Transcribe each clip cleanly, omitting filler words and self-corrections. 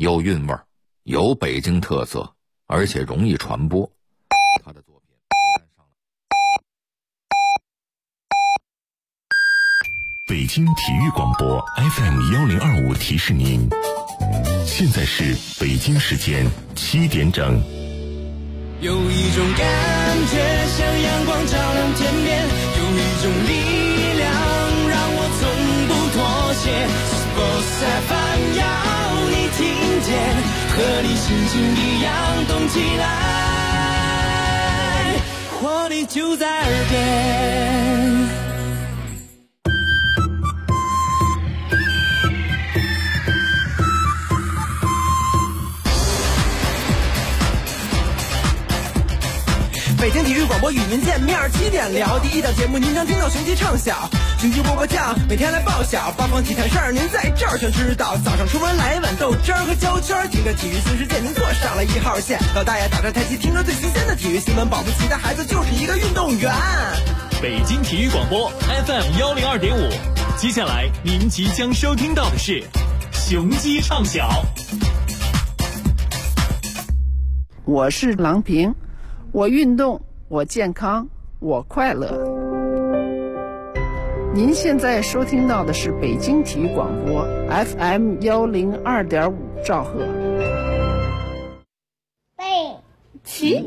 有韵味儿，有北京特色，而且容易传播。他的作品不但上了北京体育广播 FM1025提示您，现在是北京时间7点整。 有一种感觉像阳光照亮天边，有一种力量让我从不妥协。Sports FM 要你听见，和你心情一样动起来，活力就在耳边。北京体育广播与您见面，7点聊第一档节目，您将听到雄鸡唱晓，雄鸡波波酱，每天来报晓，八方体坛事儿您在这儿全知道。早上出门来一碗豆汁儿和焦圈，听着体育新世界，您坐上了1号线。老大爷打着太极，听着最新鲜的体育新闻，保不齐的孩子就是一个运动员。 北京体育广播 FM102.5，接下来您即将收听到的是雄鸡唱晓。 我是郎平，我运动，我健康，我快乐。您现在收听到的是北京体育广播 FM102.5兆赫。 背起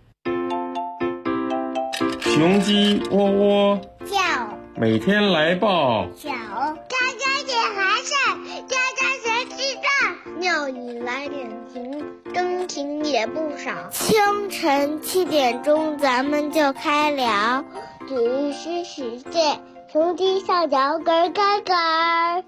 雄鸡窝窝叫， 每天来报小家家点寒晒，家家学记账，尿里来点情，真情也不少。清晨7点钟，咱们就开聊体育新世界，雄鸡上脚咯咯咯。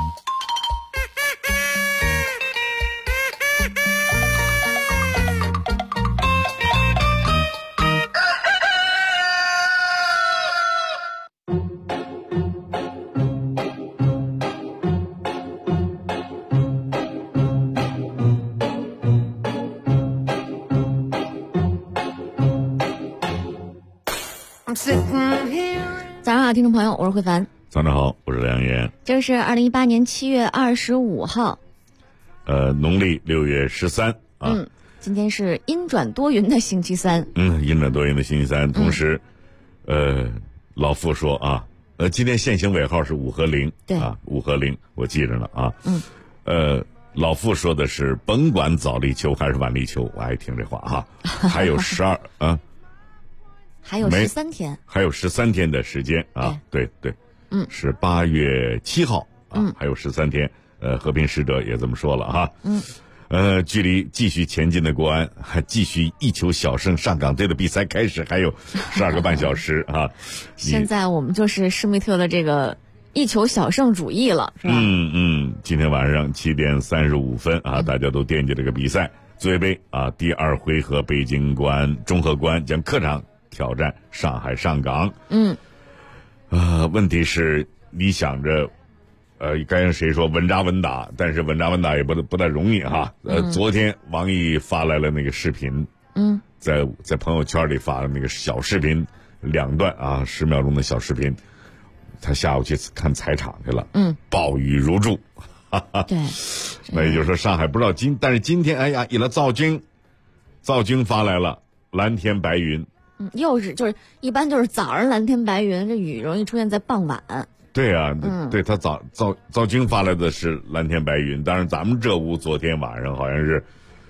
早上好，听众朋友，我是慧凡。 早上好，我是梁岩。 这是2018年7月25号， 农历6月13啊。 今天是阴转多云的星期三。 阴转多云的星期三。同时，老傅说啊，今天限行尾号是5和0，对啊，5和0，我记着呢啊。老傅说的是甭管早立秋还是晚立秋，我爱听这话哈。还有12啊。 还有13天， 还有13天的时间啊！对，是8月7号啊，还有13天。和平使者也这么说了哈。距离继续前进的国安，还继续一球小胜上港队的比赛开始还有12个半小时啊！ 现在我们就是施密特的这个一球小胜主义了，是吧？ 今天晚上7点35分啊，大家都惦记这个比赛，足协杯啊第2回合，北京国安中赫国安将客场挑战上海上港。问题是你想着，刚才谁说稳扎稳打，但是稳扎稳打也不太容易哈。昨天王毅发来了那个视频，在朋友圈里发了那个小视频，2段啊10秒钟的小视频。他下午去看采场去了，暴雨如注， 对， 那也就是说上海不知道但是今天哎呀，一来造军发来了蓝天白云。 就是一般就是早上蓝天白云，这雨容易出现在傍晚。 对啊，对他造军发来的是蓝天白云，当然咱们这屋昨天晚上好像是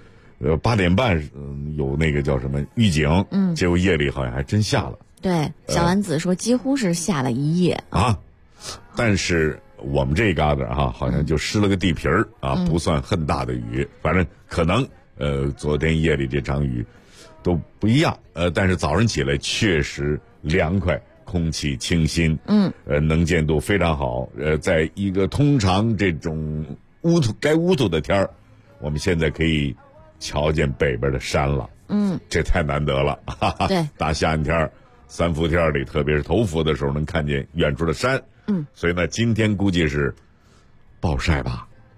8点半有那个叫什么预警，结果夜里好像还真下了。 对，小丸子说几乎是下了一夜啊，但是我们这旮瘩哈，好像就湿了个地皮儿啊，不算很大的雨，反正可能昨天夜里这场雨都不一样，但是早上起来确实凉快，空气清新，能见度非常好，在一个通常这种乌土的天儿，我们现在可以瞧见北边的山了，这太难得了，哈哈。 对， 大夏天3伏天里，特别是头伏的时候，能看见远处的山，所以呢，今天估计是暴晒吧。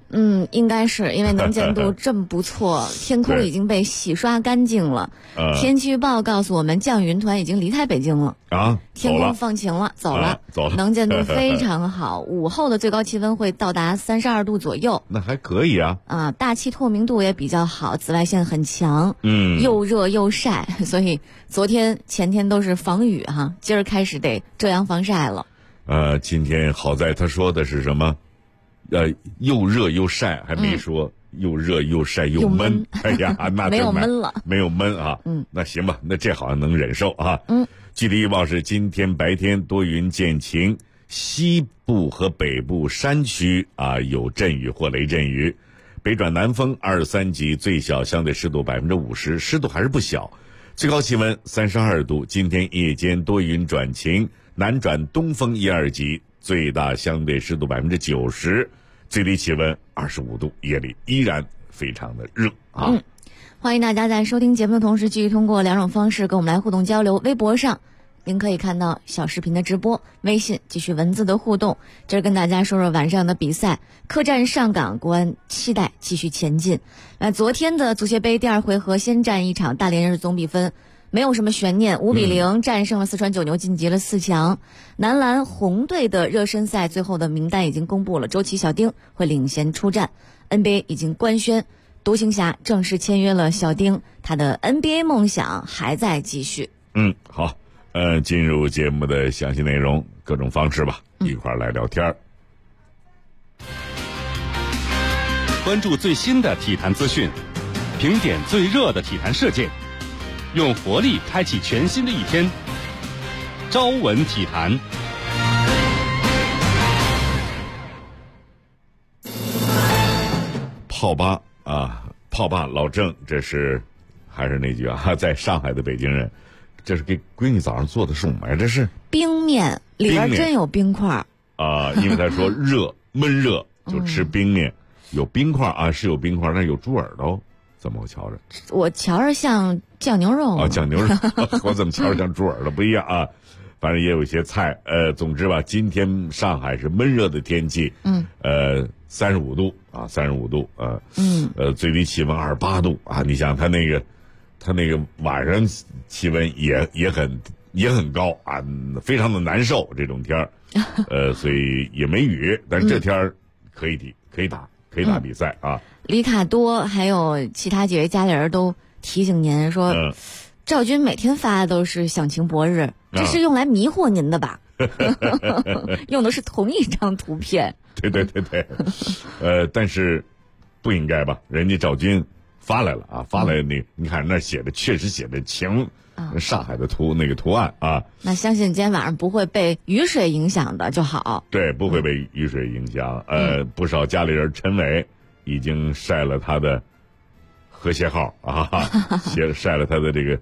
应该是因为能见度这么不错，天空已经被洗刷干净了。天气预报告诉我们，降雨云团已经离开北京了啊， 天空放晴了，走了，能见度非常好。午后的最高气温会到达32度左右， 那还可以啊。 大气透明度也比较好，紫外线很强，又热又晒，所以昨天前天都是防雨哈，今儿开始得遮阳防晒了。 今天好在他说的是什么？又热又晒，还没说又热又晒又闷。哎呀，那没有闷了， 没有闷啊。那行吧，那这好像能忍受啊。具体预报是今天白天多云见晴，西部和北部山区有阵雨或雷阵雨，北转南风2、3级，最小相对湿度50%，湿度还是不小。最高气温32度，今天夜间多云转晴，南转东风1、2级，最大相对湿度90%，最低气温25度，夜里依然非常的热啊。 欢迎大家在收听节目的同时，继续通过2种方式跟我们来互动交流。微博上您可以看到小视频的直播，微信继续文字的互动。这儿跟大家说说晚上的比赛，客战上港，国安期待继续前进。昨天的足协杯第2回合先战一场，大连人总比分没有什么悬念，5-0战胜了四川九牛，晋级了4强。男篮红队的热身赛最后的名单已经公布了，周琦、小丁会领衔出战。NBA 已经官宣，独行侠正式签约了小丁，他的 NBA 梦想还在继续。 好，进入节目的详细内容，各种方式吧，一块儿来聊天。 关注最新的体坛资讯，评点最热的体坛事件，用活力开启全新的一天。朝闻体坛， 炮爸老郑，这是还是那句在上海的北京人，这是给闺女早上做的什么呀？这是冰面，里边真有冰块因为他说闷热就吃冰面，有冰块是有冰块，但是有猪耳朵。怎么我瞧着？ 我瞧着像酱牛肉酱牛肉，我怎么瞧着像猪耳朵不一样啊？反正也有一些菜。总之吧，今天上海是闷热的天气，35度35度最低气温28度你想他那个晚上气温也很高非常的难受这种天儿，所以也没雨，但是这天儿可以打比赛里卡多还有其他几位家里人都提醒您说，赵军每天发的都是响晴博日，这是用来迷惑您的吧？用的是同一张图片。 对，但是不应该吧？人家赵军发来了发来你看那确实写的晴，上海的那个图案那相信今天晚上不会被雨水影响的就好。 对，不会被雨水影响。不少家里人陈伟已经晒了他的和谐号晒了他的这个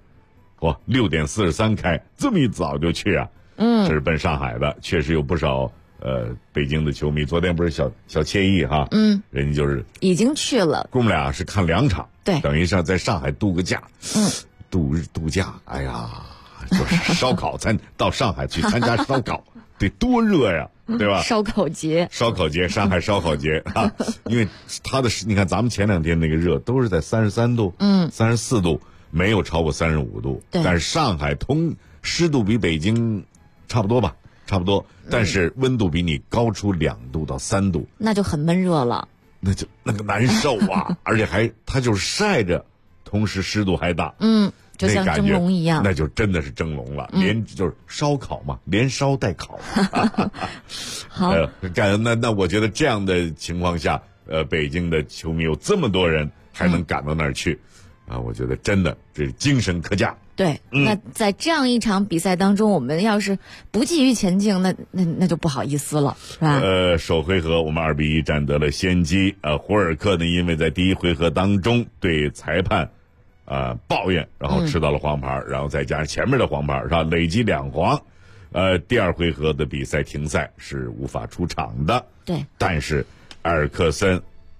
6点43开，这么一早就去这是奔上海的。确实有不少北京的球迷，昨天不是小惬意人家就是已经去了， 我们俩是看2场， 对， 等于在上海度个假，度假，哎呀，就是烧烤到上海去参加烧烤，得多热呀，对吧？ 烧烤节， 上海烧烤节因为你看咱们前2天那个热都是在33度，34度，没有超过35度，但是上海湿度比北京差不多，但是温度比你高出2度到3度， 那就很闷热了， 那个难受而且它就是晒着，同时湿度还大， 就像蒸笼一样， 那就真的是蒸笼了，就是烧烤嘛，连烧带烤。 好， 那我觉得这样的情况下，北京的球迷有这么多人还能赶到那儿去，我觉得真的这是精神可嘉。 对，那在这样一场比赛当中，我们要是不继续前进，那就不好意思了，是吧？ 首回合我们2-1占得了先机。胡尔克呢，因为在第1回合当中对裁判抱怨，然后吃到了黄牌，然后再加上前面的黄牌，是吧？累计2黄。第2回合的比赛停赛，是无法出场的。 对， 但是埃尔克森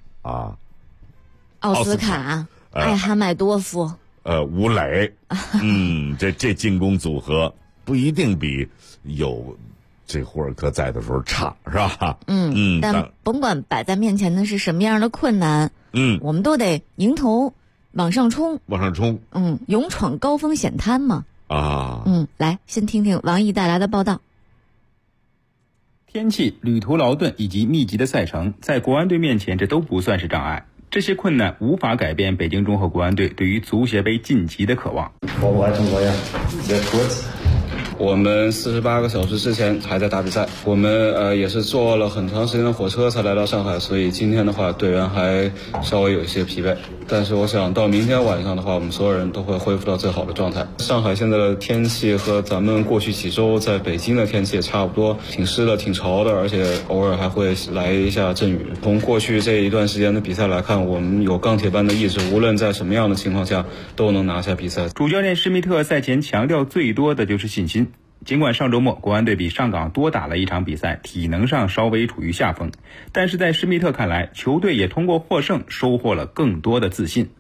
奥斯卡、艾哈迈多夫。 吴磊，这进攻组合不一定比有这胡尔克在的时候差，是吧？ 但甭管摆在面前的是什么样的困难，我们都得迎头往上冲，勇闯高风险滩嘛。来，先听听王毅带来的报道。 天气、旅途劳顿以及密集的赛程，在国安队面前这都不算是障碍。这些困难无法改变北京中赫国安队对于足协杯晋级的渴望。 我们48个小时之前还在打比赛，我们也是坐了很长时间的火车才来到上海，所以今天的话队员还稍微有一些疲惫，但是我想到明天晚上的话，我们所有人都会恢复到最好的状态。上海现在的天气和咱们过去几周在北京的天气也差不多，挺湿的挺潮的，而且偶尔还会来一下阵雨。从过去这一段时间的比赛来看，我们有钢铁般的意志，无论在什么样的情况下都能拿下比赛。 主教练施密特赛前强调最多的就是信心。尽管上周末国安队比上港多打了一场比赛，体能上稍微处于下风，但是在施密特看来，球队也通过获胜收获了更多的自信。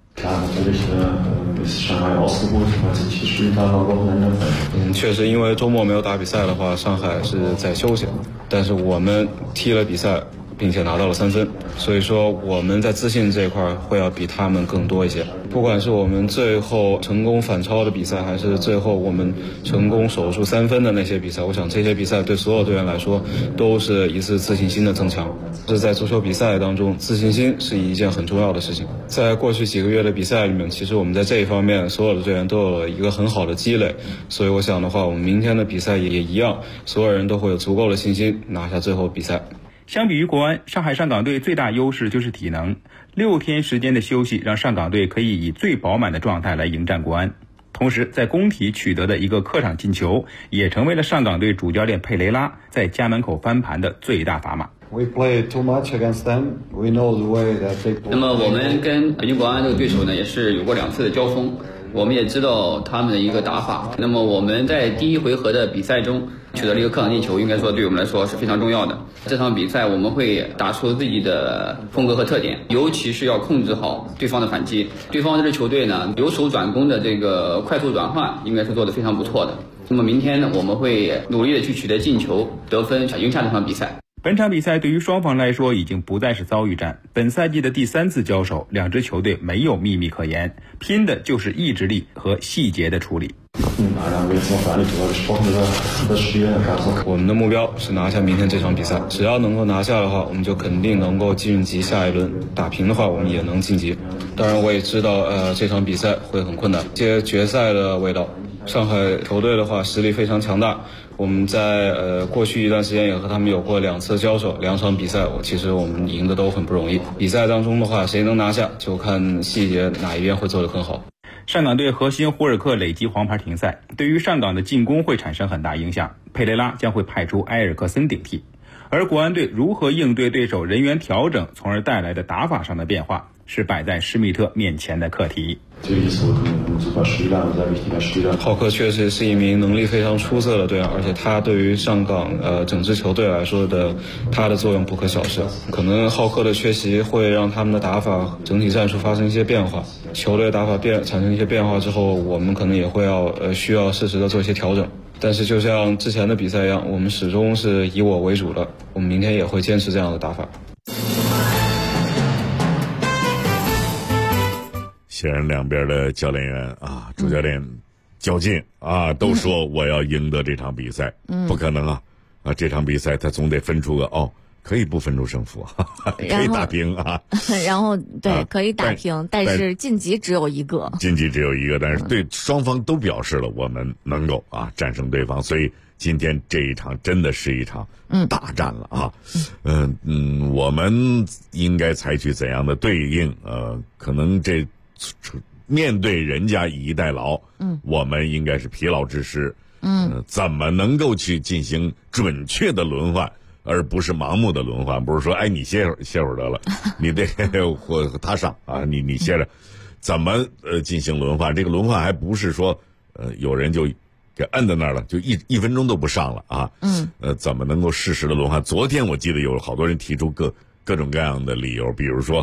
确实因为周末没有打比赛的话，上海是在休息，但是我们踢了比赛并且拿到了3分，所以说我们在自信这一块会要比他们更多一些。不管是我们最后成功反超的比赛，还是最后我们成功守住3分的那些比赛，我想这些比赛对所有队员来说都是一次自信心的增强。是在足球比赛当中，自信心是一件很重要的事情。在过去几个月的比赛里面，其实我们在这一方面所有的队员都有了一个很好的积累，所以我想的话，我们明天的比赛也一样，所有人都会有足够的信心拿下最后比赛。 相比于国安，上海上港队最大优势就是体能。6天时间的休息让上港队可以以最饱满的状态来迎战国安。同时在工体取得的一个客场进球，也成为了上港队主教练佩雷拉在家门口翻盘的最大砝码。 那么我们跟北京国安这个对手呢，也是有过2次的交锋，我们也知道他们的一个打法。那么我们在第1回合的比赛中取得了一个客场进球，应该说对我们来说是非常重要的。这场比赛我们会打出自己的风格和特点，尤其是要控制好对方的反击。对方这支球队呢，由守转攻的这个快速转换应该是做得非常不错的。那么明天呢，我们会努力的去取得进球得分，赢下这场比赛。 本场比赛对于双方来说已经不再是遭遇战，本赛季的第3次交手，两支球队没有秘密可言，拼的就是意志力和细节的处理。 我们的目标是拿下明天这场比赛，只要能够拿下的话，我们就肯定能够晋级下一轮，打平的话我们也能晋级。当然我也知道这场比赛会很困难，一些决赛的味道。上海球队的话实力非常强大，我们在过去一段时间也和他们有过2次交手，2场比赛其实我们赢的都很不容易。比赛当中的话，谁能拿下就看细节哪一边会做得更好。 上港队核心胡尔克累积黄牌停赛，对于上港的进攻会产生很大影响，佩雷拉将会派出埃尔克森顶替。而国安队如何应对对手人员调整从而带来的打法上的变化，是摆在施密特面前的课题。 浩克确实是一名能力非常出色的队员，而且他对于上港整支球队来说他的作用不可小视。可能浩克的缺席会让他们的打法整体战术发生一些变化，球队打法产生一些变化之后，我们可能也会需要适时的做一些调整。但是就像之前的比赛一样，我们始终是以我为主的，我们明天也会坚持这样的打法。 显然两边的教练员主教练较劲都说我要赢得这场比赛，不可能这场比赛他总得分出个可以不分出胜负可以打平然后对可以打平，但是晋级只有一个， 但是对双方都表示了我们能够战胜对方，所以今天这一场真的是一场大战了我们应该采取怎样的对应可能面对人家以逸待劳我们应该是疲劳之师怎么能够去进行准确的轮换，而不是盲目的轮换，不是说你歇会儿得了你得他上你歇着，怎么进行轮换？这个轮换还不是说有人就给摁在那儿了，就一分钟都不上了怎么能够适时的轮换？昨天我记得有好多人提出各种各样的理由，比如说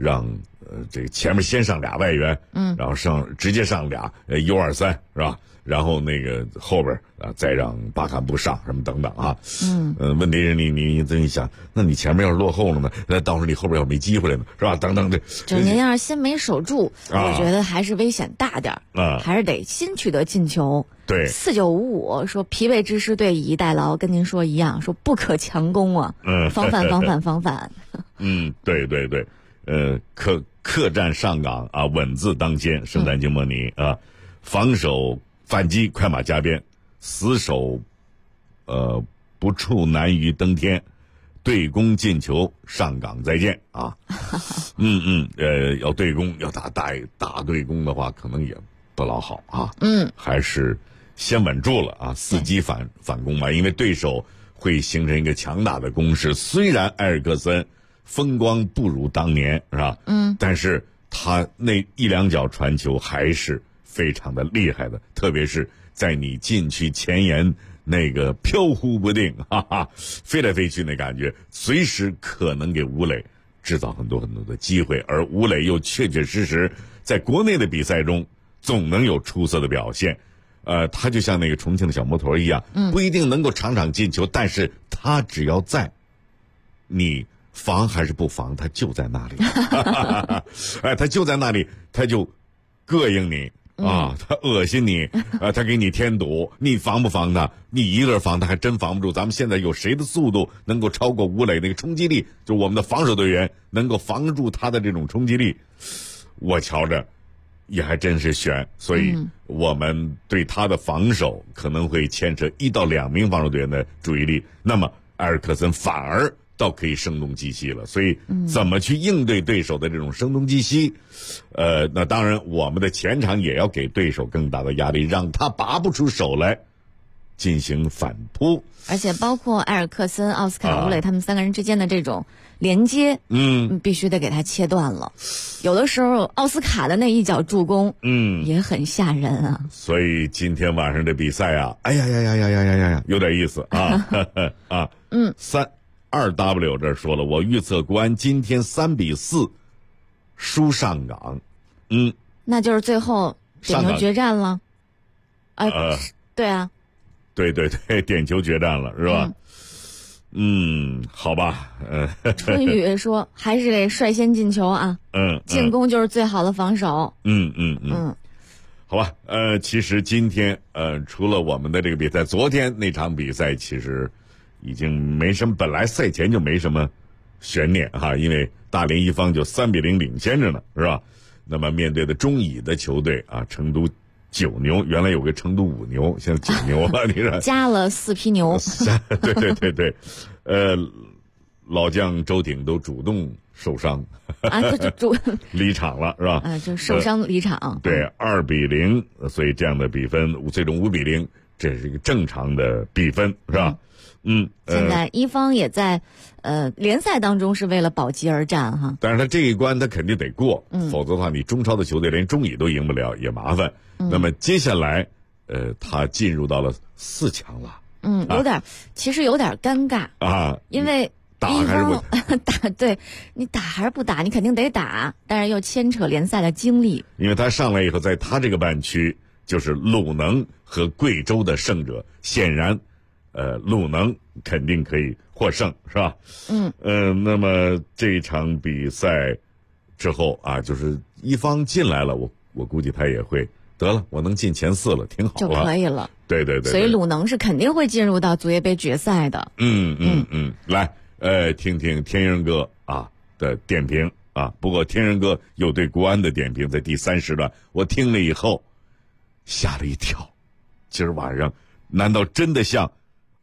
让这个前面先上俩外援，然后直接上俩U23是吧？然后那个后边再让巴坎布上什么等等啊。问题是你这么一想，那你前面要是落后了呢？那到时候你后边要没机会了呢，是吧？等等的。 就您要是先没守住，我觉得还是危险大点还是得先取得进球。 对 ，4955说疲惫之师对以逸待劳，跟您说一样，说不可强攻啊，防范。 对对对，客战上港啊，稳字当先，圣诞金莫尼啊，防守反击快马加鞭，死守不触难于登天，对攻进球上港再见啊。要对攻要打对攻的话，可能也不老好啊。还是先稳住了啊，伺机反攻吧，因为对手会形成一个强大的攻势。虽然埃尔克森风光不如当年是吧？但是他那一两脚传球还是非常的厉害的，特别是在你禁区前沿那个飘忽不定，飞来飞去那感觉，随时可能给吴磊制造很多很多的机会，而吴磊又确确实实在国内的比赛中总能有出色的表现。他就像那个重庆的小摩托一样，不一定能够场场进球，但是他只要在，你防还是不防，他就在那里。他就在那里，他就膈应你啊，他恶心你他给你添堵，你防不防他？你一个人防他还真防不住。咱们现在有谁的速度能够超过吴磊那个冲击力？就我们的防守队员能够防住他的这种冲击力，我瞧着也还真是悬。所以我们对他的防守可能会牵扯1到2名防守队员的注意力，那么埃尔克森反而倒可以声东击西了。所以怎么去应对对手的这种声东击西，那当然我们的前场也要给对手更大的压力，让他拔不出手来进行反扑。 而且包括埃尔克森、奥斯卡、吴磊他们3个人之间的这种连接，必须得给他切断了。有的时候奥斯卡的那一脚助攻，也很吓人啊。 所以今天晚上的比赛啊，哎呀，有点意思啊。2W 这说了，我预测国安今天3-4输上港。 那就是最后点球决战了。对啊， 对，点球决战了是吧？好吧。 春雨说还是得率先进球啊。进攻就是最好的防守。 好吧。其实今天除了我们的这个比赛，昨天那场比赛其实已经没什么，本来赛前就没什么悬念哈，因为大连一方就3-0领先着呢，是吧？那么面对的中乙的球队啊，成都9牛，原来有个成都5牛，现在9牛了，你说加了4匹牛。 对，老将周挺都主动受伤就离场了，是吧？ 就受伤离场。 对，2-0，所以这样的比分，最终5-0，这是一个正常的比分，是吧？ 现在一方也在联赛当中是为了保级而战哈。 但是他这一关他肯定得过，否则的话你中超的球队连中乙都赢不了，也麻烦。那么接下来他进入到了4强了。 其实有点尴尬啊， 因为打还是不打？对，你打还是不打？你肯定得打，但是又牵扯联赛的经历。 因为他上来以后，在他这个半区就是鲁能和贵州的胜者，显然鲁能肯定可以获胜，是吧？那么这场比赛之后啊，就是一方进来了，我估计他也会得了，我能进前4了，挺好了， 就可以了。 对， 所以鲁能是肯定会进入到足协杯决赛的。 来，听听天人哥啊的点评啊。不过天人哥有对国安的点评，在第3时段，我听了以后吓了一跳。今儿晚上难道真的像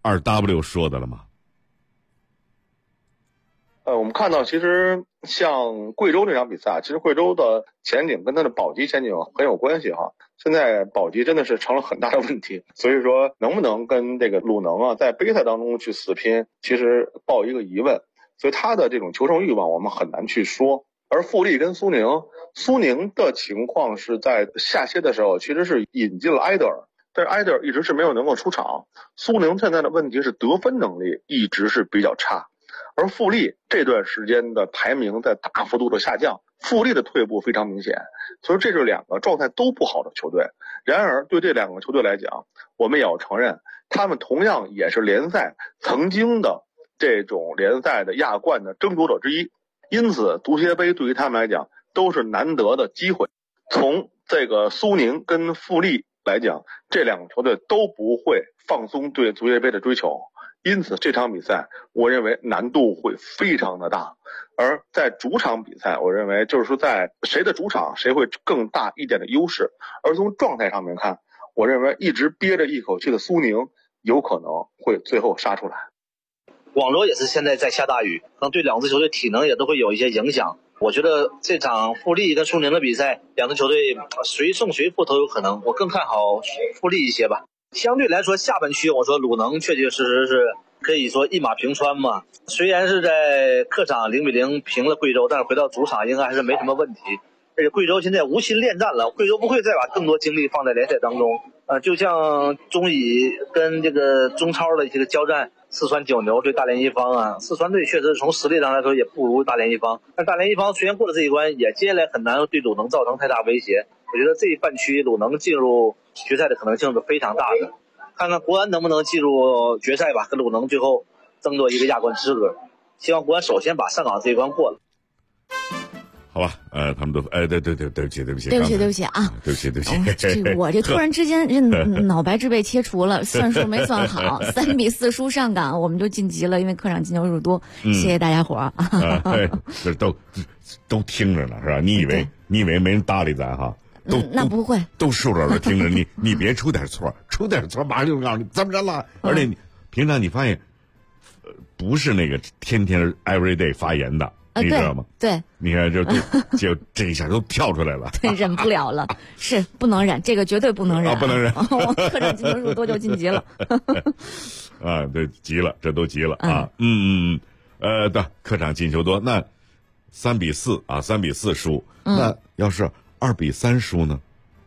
2W 说的了吗？ 我们看到其实像贵州这场比赛，其实贵州的前景跟他的保级前景很有关系哈。现在保级真的是成了很大的问题，所以说能不能跟这个鲁能啊在杯赛当中去死拼，其实抱一个疑问。所以他的这种求胜欲望我们很难去说。而富力跟苏宁的情况是在下歇的时候其实是引进了埃德尔，但是埃德尔一直是没有能够出场。苏宁现在的问题是得分能力一直是比较差， 而富力这段时间的排名在大幅度的下降，富力的退步非常明显，所以这是两个状态都不好的球队。然而对这两个球队来讲，我们也要承认，他们同样也是联赛曾经的这种联赛的亚冠的争夺者之一，因此足协杯对于他们来讲都是难得的机会。从这个苏宁跟富力来讲，这两个球队都不会放松对足协杯的追求，因此这场比赛我认为难度会非常的大。而在主场比赛，我认为就是说在谁的主场谁会更大一点的优势。而从状态上面看，我认为一直憋着一口气的苏宁有可能会最后杀出来。 广州也是现在在下大雨，可能对两支球队体能也都会有一些影响。我觉得这场富力跟苏宁的比赛，两支球队谁胜谁负都有可能，我更看好富力一些吧。相对来说，下半区我说鲁能确确实实是可以说一马平川嘛。虽然是在客场0-0平了贵州，但是回到主场应该还是没什么问题。而且贵州现在无心恋战了，贵州不会再把更多精力放在联赛当中。就像中乙跟这个中超的这个交战，四川九牛对大连一方啊，四川队确实从实力上来说也不如大连一方，但大连一方虽然过了这一关，也接下来很难对鲁能造成太大威胁。我觉得这一半区鲁能进入决赛的可能性是非常大的，看看国安能不能进入决赛吧，跟鲁能最后争夺一个亚冠资格。希望国安首先把上港这一关过了。 好吧，他们都对不起啊， 我这突然之间这脑白质被切除了，算数没算好，3-4输上港，我们就晋级了，因为客场进球数多，谢谢大家伙儿。 这都听着呢，是吧？你以为没人搭理咱哈？ 那不会， 都竖着耳朵听着，你别出点错，马上就告诉你怎么着了。而且平常你发现，不是那个天天 every day 发言的。你知道吗？ 对， 你看就这一下都跳出来了， 对，忍不了了，是不能忍，这个绝对不能忍， 不能忍。 我客场进球数多就晋级了， 对，急了，这都急了啊，对，客场进球多，那3-4啊，3-4输，那要是2-3输呢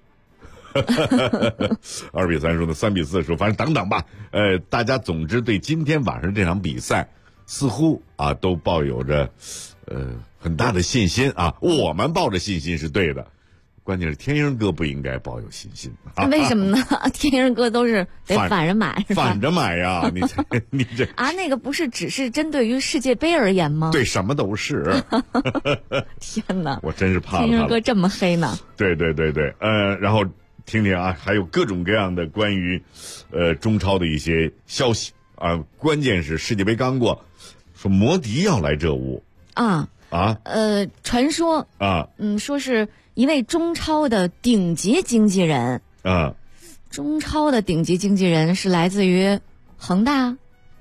？2-3输呢，3-4输，反正等等吧。大家总之对今天晚上这场比赛，似乎啊都抱有着很大的信心啊。我们抱着信心是对的，关键是天鹰哥不应该抱有信心。 为什么呢？天鹰哥都是得反着买，是吧？ 反着买呀！你这啊，那个不是只是针对于世界杯而言吗？ 对，什么都是。 天哪， 我真是怕了。 天鹰哥这么黑呢？ 对，然后听听啊，还有各种各样的关于中超的一些消息啊。关键是世界杯刚过，说摩迪要来这屋啊，传说啊， 说是一位中超的顶级经纪人啊， 中超的顶级经纪人是来自于恒大，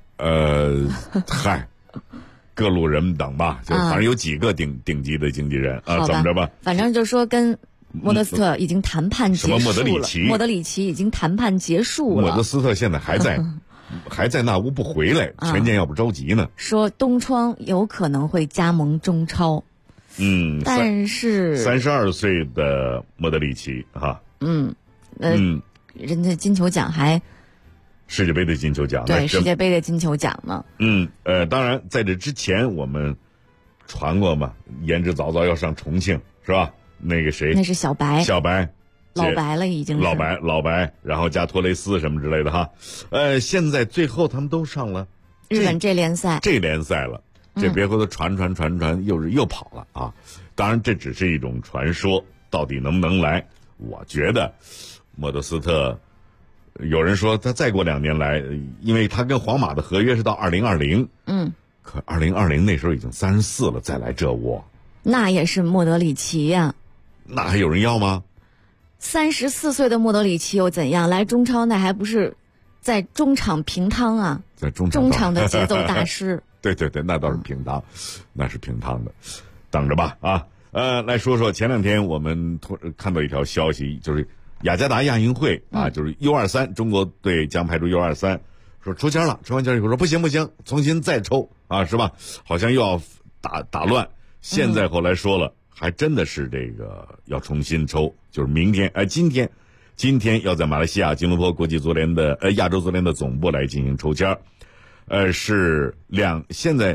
嗨，各路人等吧，就反正有几个顶级的经纪人啊，怎么着吧？ 反正就说跟莫德斯特已经谈判结束了， 什么莫德里奇已经谈判结束了， 莫德斯特现在还在那屋不回来，权健要不着急呢。 说东窗有可能会加盟中超，但是 32岁的莫德里奇哈， 人家金球奖还世界杯的金球奖， 对，世界杯的金球奖呢。 当然在这之前我们传过嘛，言之凿凿要上重庆是吧？那个谁， 那是小白，老白了已经是老白，然后加托雷斯什么之类的哈。现在最后他们都上了日本这联赛了，这别回头传又跑了啊！当然这只是一种传说，到底能不能来？我觉得莫德斯特，有人说他再过2年来，因为他跟皇马的合约是到2020，可2020那时候已经34了，再来这窝， 那也是莫德里奇呀， 那还有人要吗 ？34岁的莫德里奇又怎样？来中超那还不是在中场平汤啊？ 在中场的节奏大师。 对，那倒是平汤，那是平汤的，等着吧啊！来说说前2天我们看到一条消息，就是雅加达亚运会啊，就是 U23 中国队将派出 U23， 说抽签了，抽完签以后说不行，重新再抽啊，是吧？好像又要打乱。现在后来说了，还真的是这个要重新抽，就是明天今天要在马来西亚吉隆坡国际足联的亚洲足联的总部来进行抽签，是现在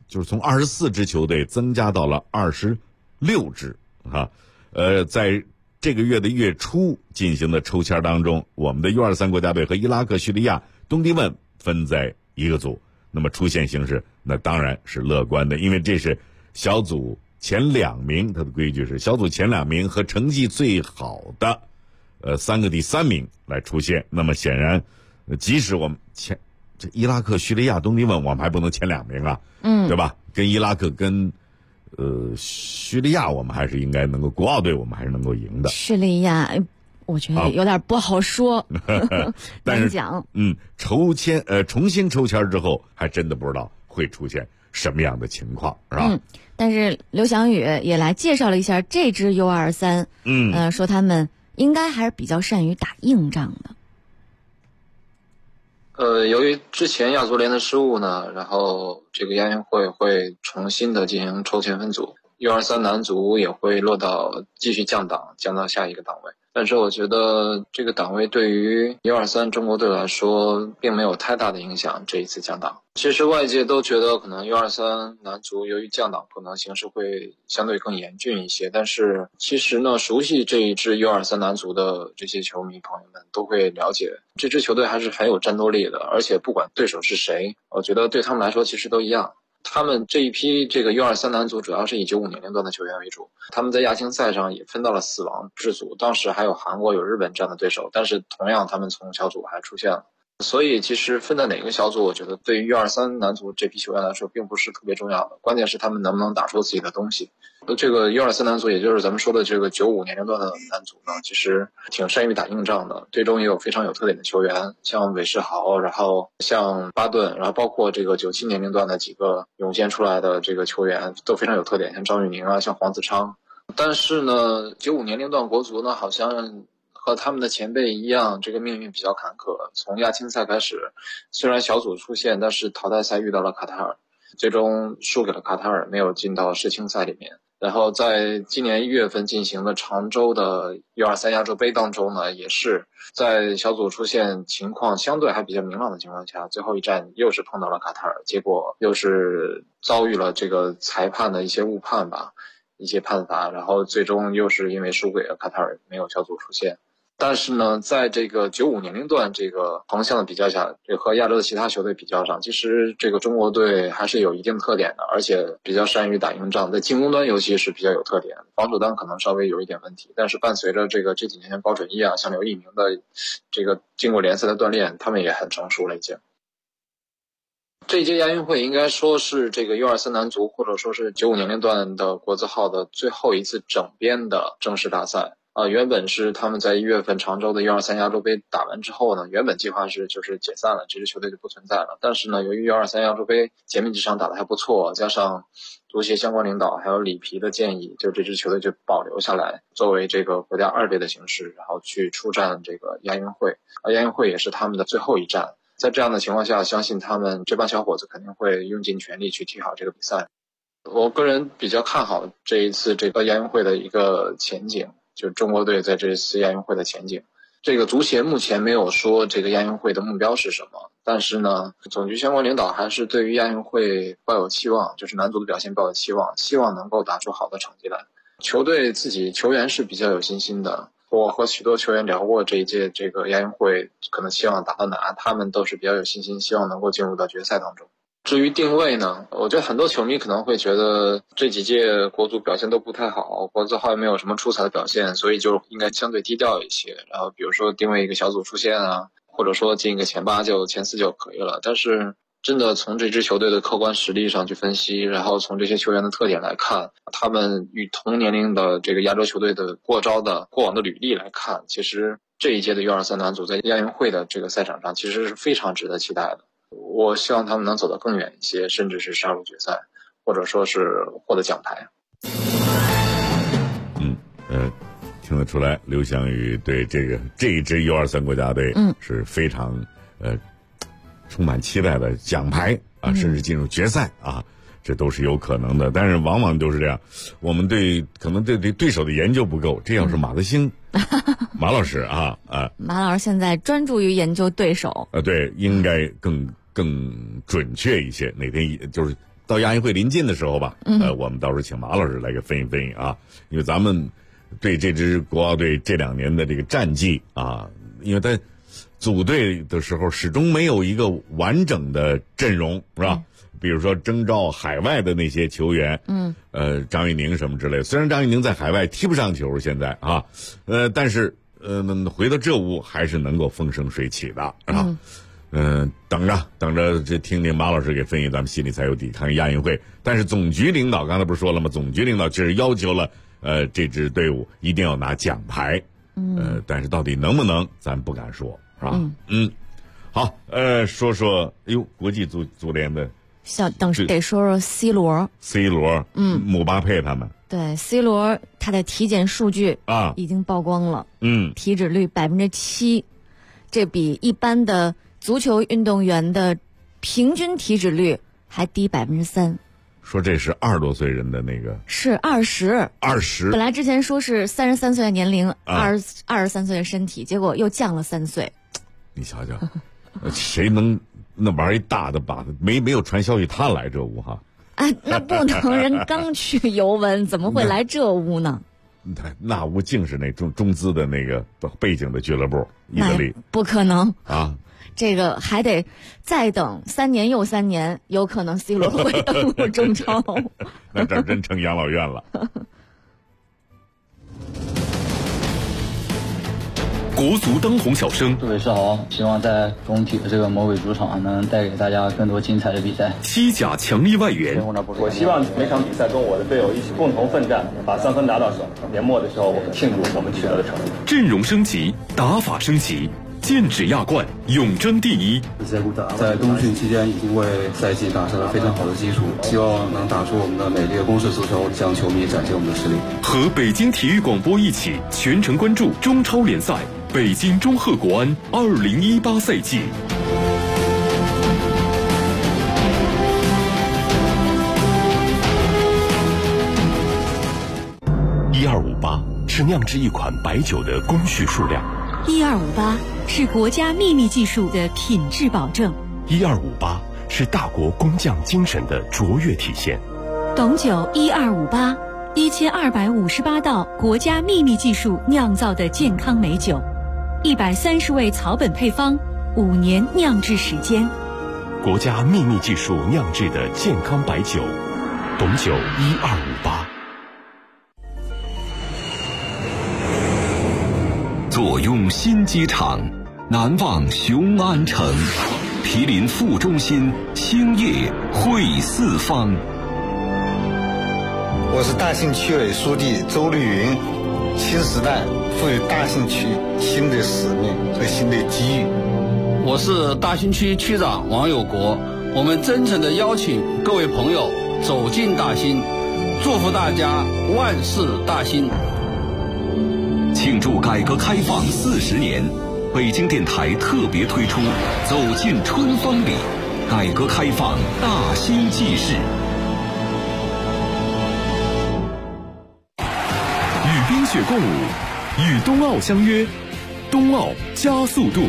就是从24支球队增加到了26支啊。在这个月的月初进行的抽签当中，我们的 U23 国家队和伊拉克、叙利亚、东帝汶分在一个组。那么出现形势那当然是乐观的，因为这是小组前2名，它的规矩是小组前2名和成绩最好的3个第3名来出现。那么显然即使我们这伊拉克、叙利亚、东帝汶我们还不能前2名啊，对吧？跟伊拉克跟叙利亚我们还是应该能够，国奥队我们还是能够赢的。 叙利亚我觉得有点不好说， 但是讲， 重新抽签之后，还真的不知道会出现什么样的情况，是吧？ 但是刘翔宇也来介绍了一下这支 U23，说他们应该还是比较善于打硬仗的。由于之前亚足联的失误呢，然后这个亚运会会重新的进行抽签分组 ，U23 男足也会落到继续降档，降到下一个档位。但是我觉得这个档位对于 U23 中国队来说并没有太大的影响，这一次降档。其实外界都觉得可能 U23 男足由于降档可能形势会相对更严峻一些，但是其实呢，熟悉这一支 U23 男足的这些球迷朋友们都会了解，这支球队还是很有战斗力的，而且不管对手是谁，我觉得对他们来说其实都一样。他们这一批这个 U23 男足主要是以95年龄段的球员为主，他们在亚青赛上也分到了死亡之组，当时还有韩国有日本这样的对手，但是同样他们从小组还出现了。所以其实分在哪个小组，我觉得对于 U23 男足这批球员来说并不是特别重要的，关键是他们能不能打出自己的东西。这个 U23 男足也就是咱们说的这个95年龄段的男足呢，其实挺善于打硬仗的，队中也有非常有特点的球员，像韦世豪，然后像巴顿，然后包括这个97年龄段的几个涌现出来的这个球员都非常有特点，像张玉宁啊，像黄子昌。但是呢95年龄段国足呢好像和他们的前辈一样，这个命运比较坎坷，从亚青赛开始虽然小组出现，但是淘汰赛遇到了卡塔尔，最终输给了卡塔尔，没有进到世青赛里面。然后在今年1月份进行的常州的 U23 亚洲杯当中呢，也是在小组出现情况相对还比较明朗的情况下，最后一战又是碰到了卡塔尔，结果又是遭遇了这个裁判的一些误判吧，一些判罚，然后最终又是因为输给了卡塔尔，没有小组出现。但是呢，在这个95年龄段这个横向的比较下，这和亚洲的其他球队比较上，其实这个中国队还是有一定特点的，而且比较善于打硬仗，在进攻端尤其是比较有特点，防守端可能稍微有一点问题，但是伴随着这几年像高准翼啊，像刘一鸣的这个经过联赛的锻炼，他们也很成熟了已经。这一届亚运会应该说是这个 U23 男足或者说是95年龄段的国字号的最后一次整编的正式大赛。原本是他们在1月份常州的 U23 亚洲杯打完之后呢，原本计划是就是解散了，这支球队就不存在了。但是呢，由于 U23 亚洲杯前面几场打得还不错，加上足协相关领导还有里皮的建议，就这支球队就保留下来，作为这个国家2队的形式，然后去出战这个亚运会。亚运会也是他们的最后一战。在这样的情况下，相信他们这帮小伙子肯定会用尽全力去踢好这个比赛。我个人比较看好这一次这个亚运会的一个前景，就是中国队在这次亚运会的前景。这个足协目前没有说这个亚运会的目标是什么，但是呢，总局相关领导还是对于亚运会抱有期望，就是男足的表现抱有期望，希望能够打出好的成绩来。球队自己球员是比较有信心的，我和许多球员聊过这一届这个亚运会可能希望打到哪，他们都是比较有信心，希望能够进入到决赛当中。至于定位呢，我觉得很多球迷可能会觉得这几届国足表现都不太好，国字号也没有什么出彩的表现，所以就应该相对低调一些，然后比如说定位一个小组出线啊，或者说进一个前8就前4就可以了。但是真的从这支球队的客观实力上去分析，然后从这些球员的特点来看，他们与同年龄的这个亚洲球队的过往的履历来看，其实这一届的 U23 男足在亚运会的这个赛场上其实是非常值得期待的。我希望他们能走得更远一些，甚至是杀入决赛，或者说是获得奖牌。 听得出来，刘翔宇对这一支 U23 国家队是非常充满期待的，奖牌啊，甚至进入决赛啊，这都是有可能的。但是往往都是这样，我们可能对对手的研究不够。这要是马德兴马老师马老师现在专注于研究对手， 对，应该更准确一些。哪天就是到亚运会临近的时候吧，我们到时候请马老师来给分析啊，因为咱们对这支国奥队这2年的这个战绩啊，因为他组队的时候始终没有一个完整的阵容，是吧？比如说征召海外的那些球员，张玉宁什么之类的。虽然张玉宁在海外踢不上球，现在啊，但是回到这屋还是能够风生水起的，是吧？等着这听听马老师给分析，咱们心里才有底。看亚运会，但是总局领导刚才不是说了吗？总局领导就是要求了，这支队伍一定要拿奖牌，但是到底能不能，咱不敢说，是吧？好，说说，国际足联的。 得说说 C 罗， 姆巴佩他们。 对 C 罗，他的体检数据已经曝光了，体脂率7%，这比一般的足球运动员的平均体脂率还低3%。 说这是20多岁人的那个， 是20，本来之前说是33岁的年龄，23岁的身体，结果又降了3岁。 你瞧瞧，谁能？那玩一大的把没有传消息他来这屋哈？ 那不能，人刚去尤文，怎么会来这屋呢？ 那屋竟是那中资的那个背景的俱乐部，意大利不可能啊！ 这个还得再等3年又3年，有可能 C 罗会登陆中超。 那这真成养老院了。 国足当红小生， 各位是好，希望在中体的这个魔鬼主场能带给大家更多精彩的比赛。 西甲强力外援， 我希望每场比赛跟我的队友一起共同奋战，把3分拿到手。年末的时候，我们庆祝我们取得的成绩。 阵容升级，打法升级，剑指亚冠，永争第一。 在冬训期间已经为赛季打下了非常好的基础，希望能打出我们的美丽的攻势足球，向球迷展现我们的实力。 和北京体育广播一起全程关注中超联赛。北京中赫国安2018赛季。1258是酿制一款白酒的工序数量 ，1258是国家秘密技术的品质保证 ，1258是大国工匠精神的卓越体现。 董酒1258，1258道国家秘密技术酿造的健康美酒。130味草本配方，5年酿制时间， 国家秘密技术酿制的健康白酒，董酒1258。坐拥新机场，难忘雄安城，毗邻副中心，兴业汇四方。 我是大兴区委书记周绿云。新时代赋予大兴区新的使命和新的机遇。 我是大兴区区长王有国，我们真诚地邀请各位朋友走进大兴，祝福大家万事大兴。 庆祝改革开放40年，北京电台特别推出走进春风里，改革开放大兴纪事。冰雪共舞，与冬奥相约，冬奥加速度。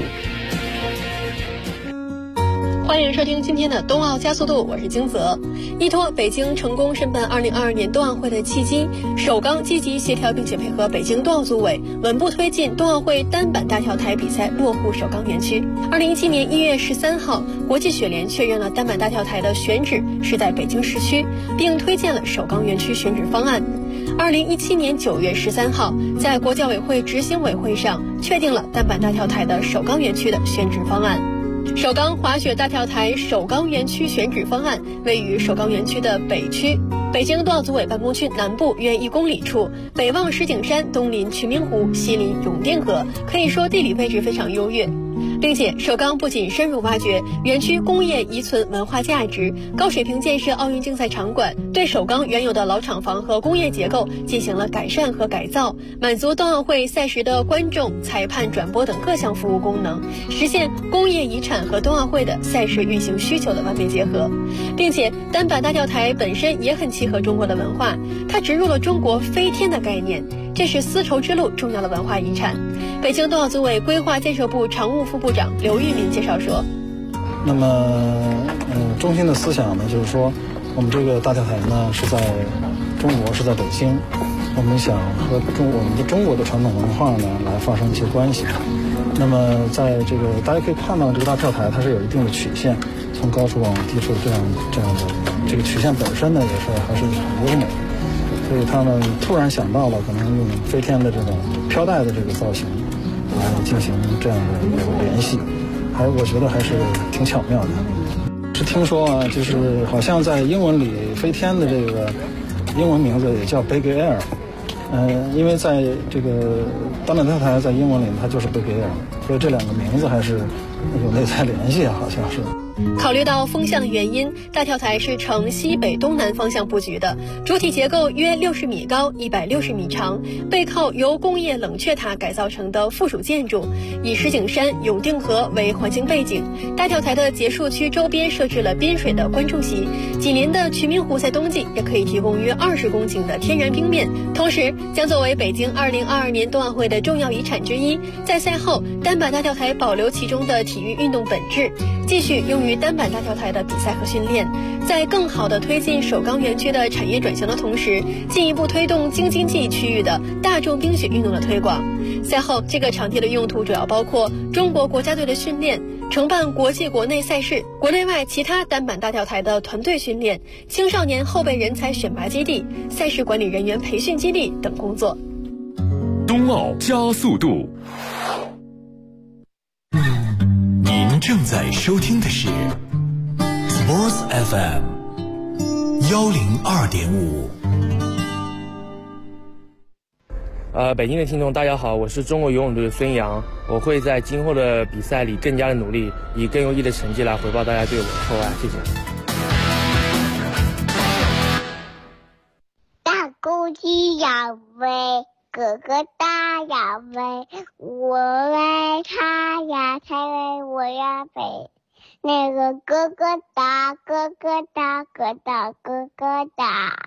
欢迎收听今天的冬奥加速度，我是金泽。依托北京成功申办2022年冬奥会的契机，首钢积极协调并且配合北京冬奥组委，稳步推进冬奥会单板大跳台比赛落户首钢园区。2017年1月13号，国际雪联确认了单板大跳台的选址是在北京市区，并推荐了首钢园区选址方案。2017年9月13号，在国教委会执行委会上确定了单板大跳台的首钢园区的选址方案。首钢滑雪大跳台首钢园区选址方案位于首钢园区的北区，北京冬奥组委办公区南部约1公里处，北望石景山，东临群明湖，西临永定河，可以说地理位置非常优越。并且首钢不仅深入挖掘园区工业遗存文化价值，高水平建设奥运竞赛场馆，对首钢原有的老厂房和工业结构进行了改善和改造，满足冬奥会赛时的观众、裁判、转播等各项服务功能，实现工业遗产和冬奥会的赛事运行需求的完美结合。并且单板大跳台本身也很契合中国的文化，它植入了中国飞天的概念，这是丝绸之路重要的文化遗产。北京冬奥组委规划建设部常务副部长刘玉民介绍说， 那么中心的思想呢，就是说我们这个大跳台呢是在中国，是在北京，我们想和我们的中国的传统文化呢来发生一些关系。那么在这个大家可以看到，这个大跳台它是有一定的曲线，从高处往低处这样的，这个曲线本身呢也是还是很优美，所以他们突然想到了可能用飞天的这种飘带的这个造型来进行这样的一个联系，我觉得还是挺巧妙的。是听说啊，就是好像在英文里飞天的这个英文名字也叫 Big Air， 因为在这个单板跳台在英文里它就是 Big Air， 所以这两个名字还是有内在联系啊，好像是。 考虑到风向的原因，大跳台是呈西北东南方向布局的，主体结构约60米高，160米长，背靠由工业冷却塔改造成的附属建筑，以石景山、永定河为环境背景。大跳台的结束区周边设置了滨水的观众席，紧邻的渠明湖在冬季也可以提供约20公顷的天然冰面，同时将作为北京2022年冬奥会的重要遗产之一。在赛后，单板大跳台保留其中的体育运动本质，继续用于单板大跳台的比赛和训练，在更好地推进首钢园区的产业转型的同时，进一步推动京津冀区域的大众冰雪运动的推广。赛后，这个场地的用途主要包括中国国家队的训练，承办国际国内赛事，国内外其他单板大跳台的团队训练，青少年后备人才选拔基地，赛事管理人员培训基地等工作。 冬奥加速度。您正在收听的是 Sports FM 102.5。 北京的听众大家好，我是中国游泳队的孙杨，我会在今后的比赛里更加的努力，以更优异的成绩来回报大家对我的厚爱，谢谢。 大公鸡要飞，哥哥大要飞，我为他呀才为我呀飞。那个哥哥大，哥哥大，哥大哥哥大。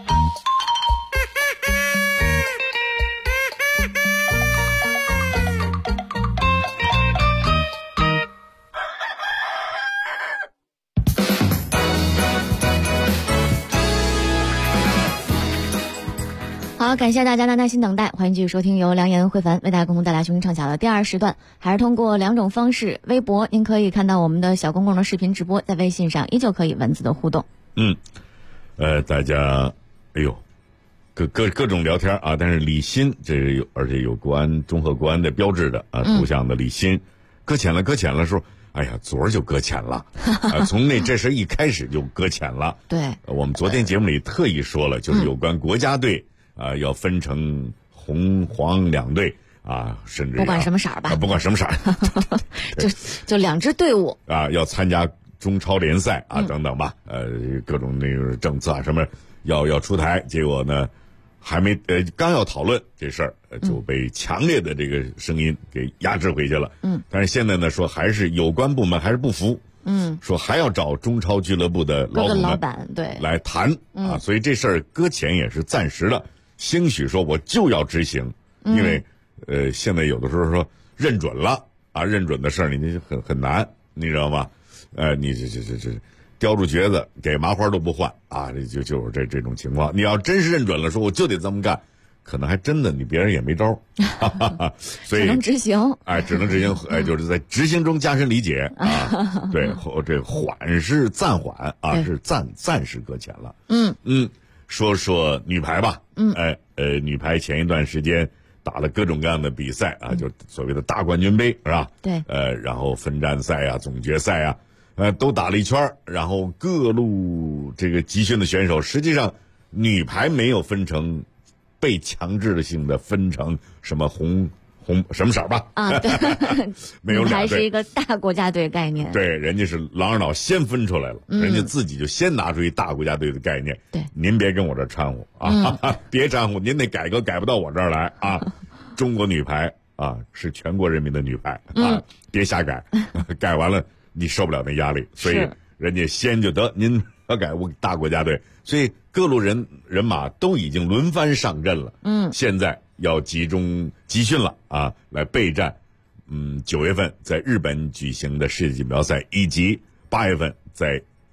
好，感谢大家的耐心等待，欢迎继续收听由梁岩、慧凡为大家共同带来雄鹰唱晓的第2时段，还是通过2种方式，微博您可以看到我们的小公共的视频直播，在微信上依旧可以文字的互动。 大家各种聊天啊，但是李欣这个而且有国安中和国安的标志的图像的李欣，搁浅了的时候，哎呀，昨儿就搁浅了，从这事一开始就搁浅了。 对， 我们昨天节目里特意说了，就是有关国家队要分成红黄两队啊，甚至不管什么色儿吧， 不管什么色儿， 就2支队伍啊，要参加中超联赛啊等等吧，各种那个政策啊什么要出台，结果呢还没刚要讨论这事儿，就被强烈的这个声音给压制回去了。但是现在呢说还是有关部门还是不服，说还要找中超俱乐部的老板对来谈啊，所以这事儿搁浅也是暂时的，兴许说我就要执行，因为现在有的时候说认准了啊，认准的事儿你很难，你知道吗？你这叼住橛子给麻花都不换啊，就是这种情况。你要真是认准了，说我就得这么干，可能还真的你别人也没招，所以只能执行， 只能执行，就是在执行中加深理解啊。对，这缓是暂缓啊，是暂时搁浅了。说说女排吧，女排前一段时间打了各种各样的比赛啊，就所谓的大冠军杯是吧？ 对， 然后分站赛啊、总决赛啊。都打了一圈，然后各路这个集训的选手，实际上女排没有分成被强制性的分成什么红什么色吧？ 啊，对， 没有俩队， 还是一个大国家队概念。 对，人家是狼儿脑先分出来了，人家自己就先拿出一大国家队的概念。 对， 您别跟我这掺和啊，别掺和，您那改革改不到我这儿来啊。中国女排啊是全国人民的女排啊，别瞎改，改完了。你受不了那压力，所以人家先就得您要改我大国家队，所以各路人马都已经轮番上阵了。现在要集中集训了啊，来备战9月份在日本举行的世界锦标赛，以及8月份在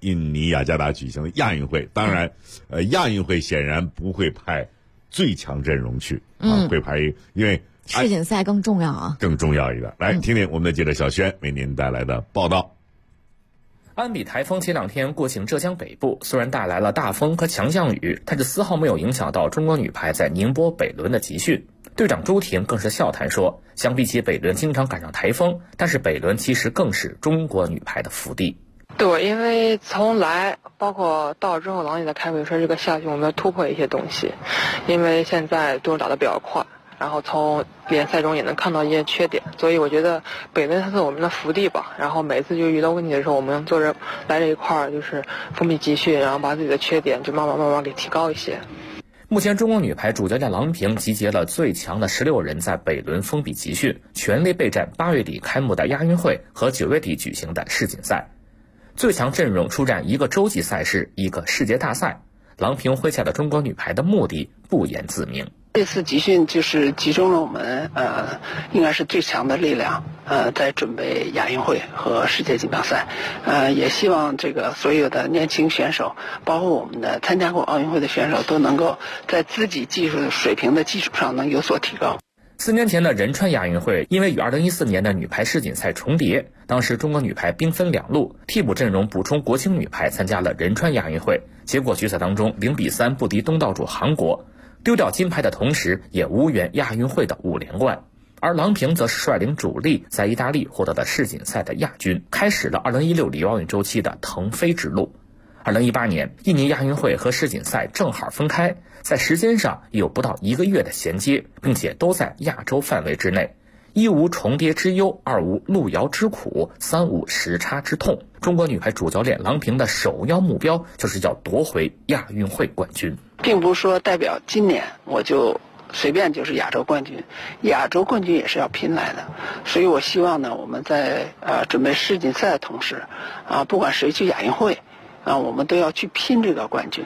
印尼雅加达举行的亚运会。当然，亚运会显然不会派最强阵容去会派因为世锦赛更重要啊， 更重要一点。来听听我们的记者小轩为您带来的报道。 安比台风前2天过境浙江北部，虽然带来了大风和强降雨，但是丝毫没有影响到中国女排在宁波北仑的集训。队长周婷更是笑谈说，相比起北仑经常赶上台风，但是北仑其实更是中国女排的福地。 对，因为从来包括到之后，郎也在开会说这个夏季我们要突破一些东西，因为现在队伍打得比较快，然后从联赛中也能看到一些缺点，所以我觉得北仑它是我们的福地吧。然后每次就遇到问题的时候，我们坐着来这一块儿就是封闭集训，然后把自己的缺点就慢慢给提高一些。 目前中国女排主教练郎平集结了最强的16人在北仑封闭集训，全力备战8月底开幕的亚运会和9月底举行的世锦赛。最强阵容出战一个洲际赛事，一个世界大赛。郎平麾下的中国女排的目的不言自明。 这次集训就是集中了我们应该是最强的力量在准备亚运会和世界锦标赛，也希望这个所有的年轻选手，包括我们的参加过奥运会的选手，都能够在自己技术水平的基础上能有所提高。 4年前的仁川亚运会因为与2014年的女排世锦赛重叠，当时中国女排兵分2路，替补阵容补充国青女排参加了仁川亚运会，结果决赛当中0比3不敌东道主韩国，丢掉金牌的同时也无缘亚运会的5连冠。而郎平则是率领主力在意大利获得的世锦赛的亚军，开始了2016里奥运周期的腾飞之路。2018年印尼亚运会和世锦赛正好分开，在时间上有不到1个月的衔接，并且都在亚洲范围之内，一无重叠之忧，二无路遥之苦，三无时差之痛。中国女排主教练郎平的首要目标就是要夺回亚运会冠军， 并不是说代表今年我就随便就是亚洲冠军，亚洲冠军也是要拼来的。所以我希望呢，我们在准备世锦赛的同时不管谁去亚运会我们都要去拼这个冠军。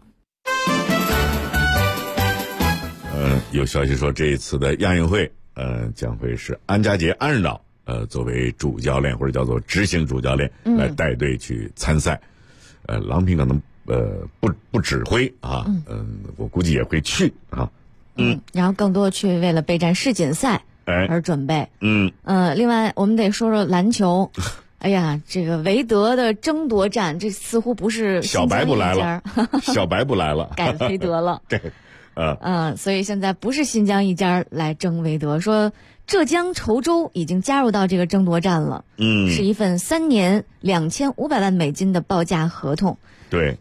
有消息说这一次的亚运会将会是安家杰安指导作为主教练或者叫做执行主教练来带队去参赛。郎平可能不指挥我估计也会去然后更多去为了备战世锦赛而准备。另外我们得说说篮球。哎呀，这个韦德的争夺战，这似乎不是小白不来了，小白不来了， 改韦德了。 对， 所以现在不是新疆一家来争韦德，说浙江稠州已经加入到这个争夺战了。是一份3年2500万美金的报价合同。 对，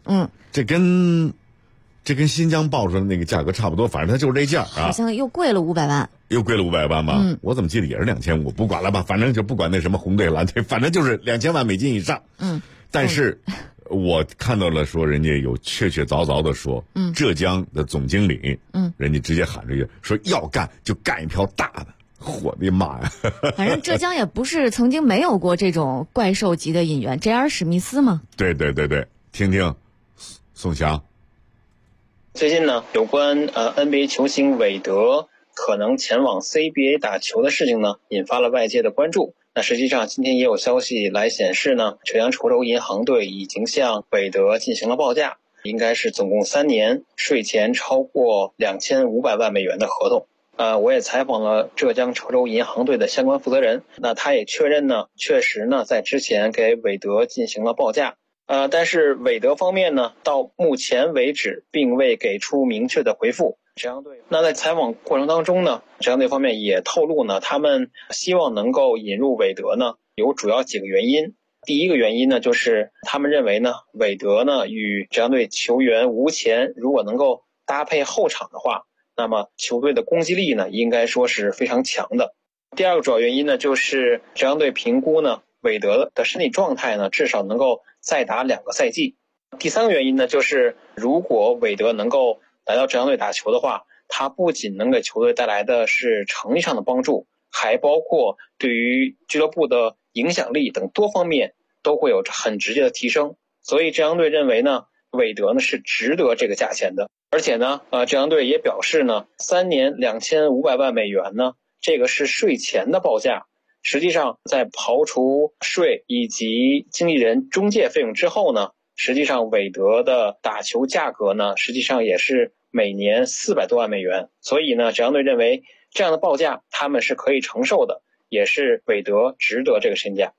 这跟新疆报出来的那个价格差不多，反正它就是这价好像又贵了500万。 又贵了500万吗？我怎么记得也是2500，不管了吧，反正就不管那什么红队蓝队，反正就是2000万美金以上。但是我看到了说人家有确凿的说，浙江的总经理，人家直接喊出去说要干就干一票大的。我的妈呀！ 反正浙江也不是曾经没有过这种怪兽级的引援，JR 史密斯嘛。 对，听听宋翔。 最近呢，有关NBA 球星韦德可能前往 CBA 打球的事情呢，引发了外界的关注。那实际上今天也有消息来显示呢，浙江稠州银行队已经向韦德进行了报价，应该是总共3年，税前超过2500万美元的合同。我也采访了浙江稠州银行队的相关负责人，那他也确认呢，确实呢在之前给韦德进行了报价。但是韦德方面呢，到目前为止并未给出明确的回复。浙江队那在采访过程当中呢，浙江队方面也透露呢，他们希望能够引入韦德呢，有主要几个原因。第一个原因呢，就是他们认为呢，韦德呢与浙江队球员吴前如果能够搭配后场的话，那么球队的攻击力呢，应该说是非常强的。第二个主要原因呢，就是浙江队评估呢，韦德的身体状态呢，至少能够再打2个赛季。第三个原因呢，就是如果韦德能够来到浙江队打球的话，他不仅能给球队带来的是成绩上的帮助，还包括对于俱乐部的影响力等多方面都会有很直接的提升。所以浙江队认为呢，韦德呢是值得这个价钱的。而且呢，浙江队也表示呢，3年2500万美元呢，这个是税前的报价。实际上在刨除税以及经纪人中介费用之后呢， 实际上韦德的打球价格呢，实际上也是每年400多万美元。所以呢，浙江队认为这样的报价他们是可以承受的，也是韦德值得这个身价。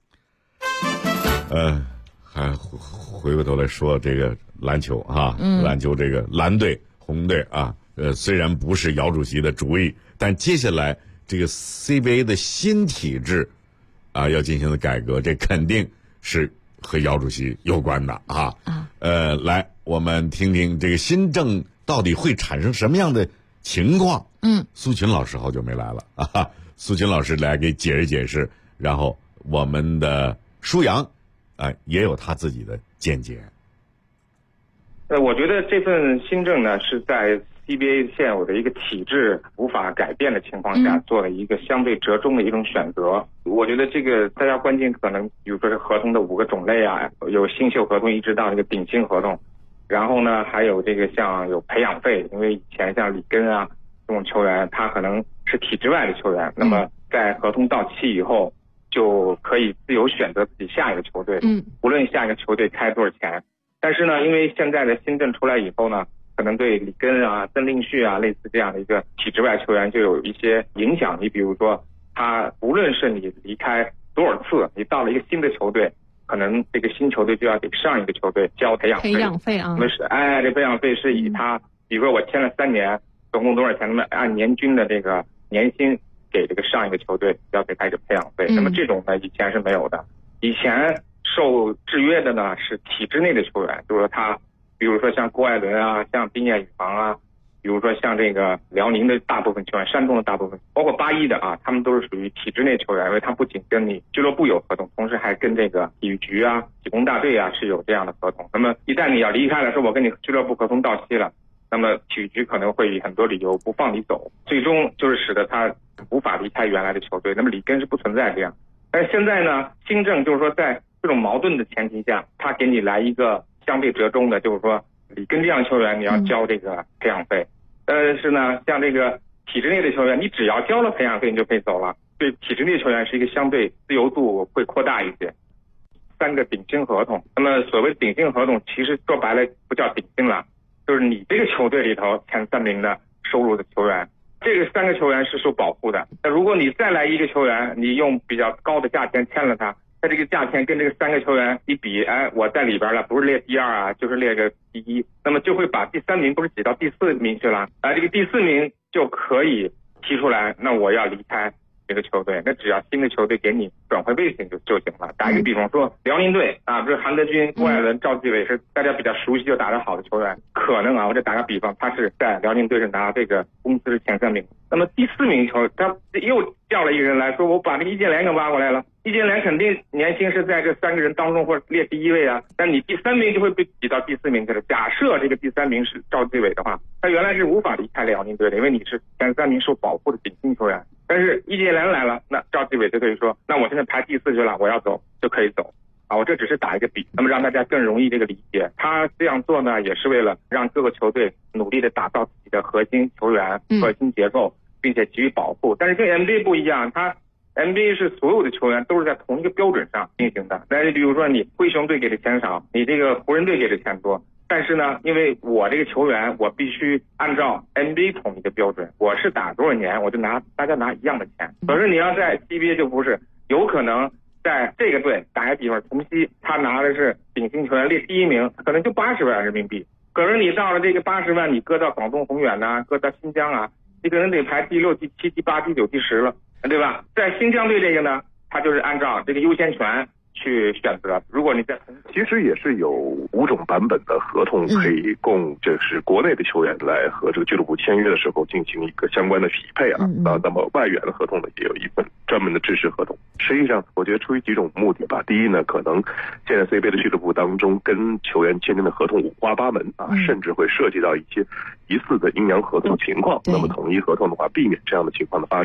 还回过头来说这个篮球啊，篮球这个蓝队红队啊，虽然不是姚主席的主意，但接下来这个 CBA 的新体制啊要进行的改革，这肯定是和姚主席有关的啊。来，我们听听这个新政到底会产生什么样的情况。苏群老师好久没来了啊，苏群老师来给解释解释，然后我们的舒阳也有他自己的见解。 我觉得这份新政呢，是在 CBA 现有的一个体制无法改变的情况下，做了一个相对折中的一种选择。我觉得这个大家关键可能，比如说是合同的5个种类啊，有新秀合同一直到这个顶薪合同，然后呢还有这个像有培养费，因为以前像里根啊这种球员，他可能是体制外的球员，那么在合同到期以后就可以自由选择自己下一个球队，无论下一个球队开多少钱。但是呢，因为现在的新政出来以后呢，可能对里根啊、曾令旭啊类似这样的一个体制外球员就有一些影响。你比如说，他无论是你离开多少次，你到了一个新的球队，可能这个新球队就要给上一个球队交培养费啊。那是这培养费是以他，比如说我签了3年，总共多少钱，那么按年均的这个年薪给这个上一个球队要给他一个培养费。那么这种呢，以前是没有的。以前受制约的呢是体制内的球员，就是说他，比如说像郭艾伦啊，像滨雁羽房啊，比如说像这个辽宁的大部分球员，山东的大部分，包括81的啊，他们都是属于体制内球员，因为他不仅跟你俱乐部有合同，同时还跟这个体育局啊、体工大队啊是有这样的合同。那么一旦你要离开了，说我跟你俱乐部合同到期了，那么体育局可能会以很多理由不放你走，最终就是使得他无法离开原来的球队。那么里根是不存在这样，但是现在呢，新政就是说在这种矛盾的前提下，他给你来一个相对折中的，就是说里根这样的球员你要交这个培养费，但是呢，像这个体制内的球员，你只要交了培养费你就可以走了。对体制内球员是一个相对自由度会扩大一些。3个顶薪合同，那么所谓顶薪合同，其实说白了不叫顶薪了，就是你这个球队里头前3名的收入的球员，这个3个球员是受保护的。那如果你再来一个球员，你用比较高的价钱签了他，这个价钱跟这个3个球员一比，我在里边了，不是列第2啊，就是列个第1，那么就会把第3名不是挤到第4名去了，这个第4名就可以提出来，那我要离开这个球队，那只要新的球队给你转会费就行了。打一个比方说，辽宁队啊，不是韩德君、郭艾伦、赵继伟是大家比较熟悉就打得好的球员，可能啊，我这打个比方，他是在辽宁队是拿这个工资是前3名，那么第4名球他又叫了一个人来说，我把这个易建联给挖过来了。易建联肯定年薪是在这3个人当中或者列第1位啊，但你第3名就会被挤到第4名去了。假设这个第3名是赵继伟的话，他原来是无法离开辽宁队的，因为你是前3名受保护的顶薪球员。但是易建联来了，那赵继伟就可以说，那我现在排第4去了，我要走就可以走啊。我这只是打一个比，那么让大家更容易这个理解。他这样做呢，也是为了让各个球队努力的打造自己的核心球员、核心结构，并且给予保护。但是跟 NBA 不一样，他NBA 是所有的球员都是在同一个标准上进行的。那你比如说你灰熊队给的钱少，你这个湖人队给的钱多，但是呢，因为我这个球员我必须按照 NBA 统一的标准，我是打多少年我就大家拿一样的钱。可是你要在 CBA 就不是，有可能在这个队打个比方，同曦他拿的是顶薪球员列第1名，可能就80万人民币。可是你到了这个80万，你搁到广东宏远呐，搁到新疆啊，你可能得排第6、第7、第8、第9、第10了，对吧？在新疆队这个呢，他就是按照这个优先权去选择。如果你在其实也是有5种版本的合同可以供就是国内的球员来和这个俱乐部签约的时候进行一个相关的匹配啊。那么外援的合同呢，也有一份专门的制式合同。实际上我觉得出于几种目的吧。第一呢，可能现在 CBA 的俱乐部当中跟球员签订的合同五花八门啊，甚至会涉及到一些疑似的阴阳合同情况。那么统一合同的话，避免这样的情况的发生。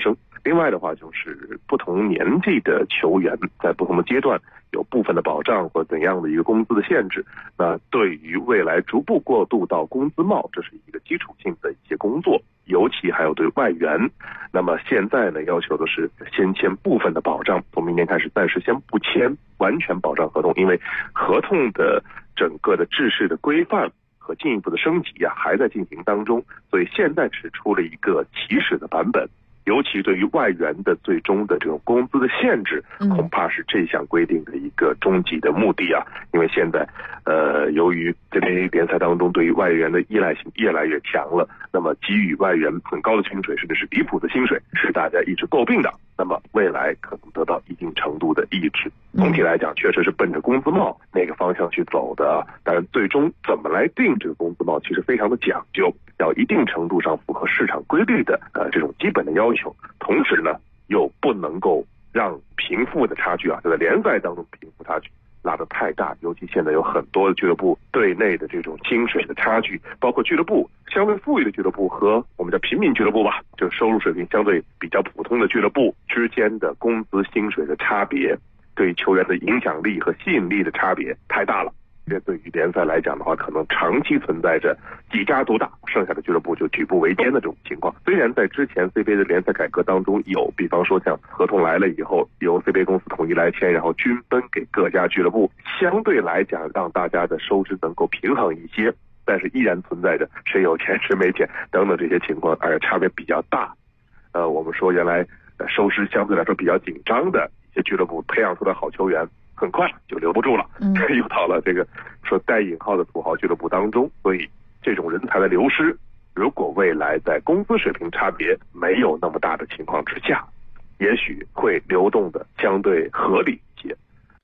另外的话，就是不同年纪的球员在不同的阶段有部分的保障或怎样的一个工资的限制。那对于未来逐步过渡到工资帽，这是一个基础性的一些工作，尤其还有对外援。那么现在呢，要求的是先签部分的保障，从明年开始暂时先不签完全保障合同，因为合同的整个的制式的规范和进一步的升级还在进行当中，所以现在只出了一个起始的版本。尤其对于外援的最终的这种工资的限制，恐怕是这项规定的一个终极的目的因为现在由于这类联赛当中对于外援的依赖性越来越强了，那么给予外援很高的薪水，甚至是离谱的薪水，是大家一直诟病的。那么未来可能得到一定程度的抑制。总体来讲，确实是奔着工资帽那个方向去走的。但是最终怎么来定这个工资帽，其实非常的讲究，要一定程度上符合市场规律的这种基本的要求。同时呢，又不能够让贫富的差距就在联赛当中贫富差距拉得太大，尤其现在有很多的俱乐部队内的这种薪水的差距，包括俱乐部相对富裕的俱乐部和我们叫平民俱乐部吧，就是收入水平相对比较普通的俱乐部之间的工资薪水的差别，对球员的影响力和吸引力的差别太大了。这对于联赛来讲的话，可能长期存在着几家独大，剩下的俱乐部就举步维艰的这种情况。虽然在之前 CBA 的联赛改革当中有，比方说像合同来了以后，由 CBA 公司统一来签，然后均分给各家俱乐部，相对来讲让大家的收支能够平衡一些，但是依然存在着谁有钱谁没钱等等这些情况，而且差别比较大。我们说原来收支相对来说比较紧张的一些俱乐部培养出来好球员，很快就留不住了，又到了这个说带引号的土豪俱乐部当中。所以这种人才的流失，如果未来在工资水平差别没有那么大的情况之下，也许会流动的相对合理一些。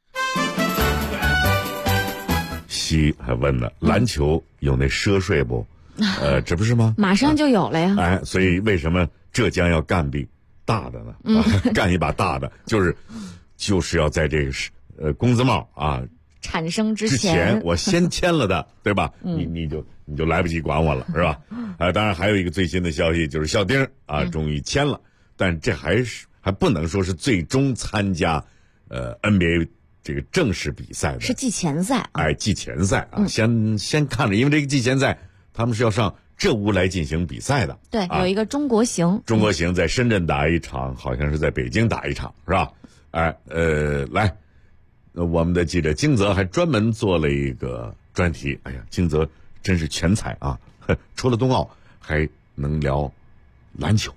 西还问呢，篮球有那奢税不？这不是吗？ 马上就有了呀。 所以为什么浙江要干笔大的呢？干一把大的，就是要在这个工资帽产生之前我先签了的，对吧？你就来不及管我了，是吧？当然还有一个最新的消息，就是肖丁终于签了，但这还不能说是最终参加NBA 这个正式比赛的， 是季前赛季前赛先看着，因为这个季前赛他们是要上浙乌来进行比赛的。 对，有一个中国行， 中国行在深圳打一场，好像是在北京打一场，是吧？来，我们的记者金泽还专门做了一个专题。哎呀，金泽真是全才除了冬奥还能聊篮球。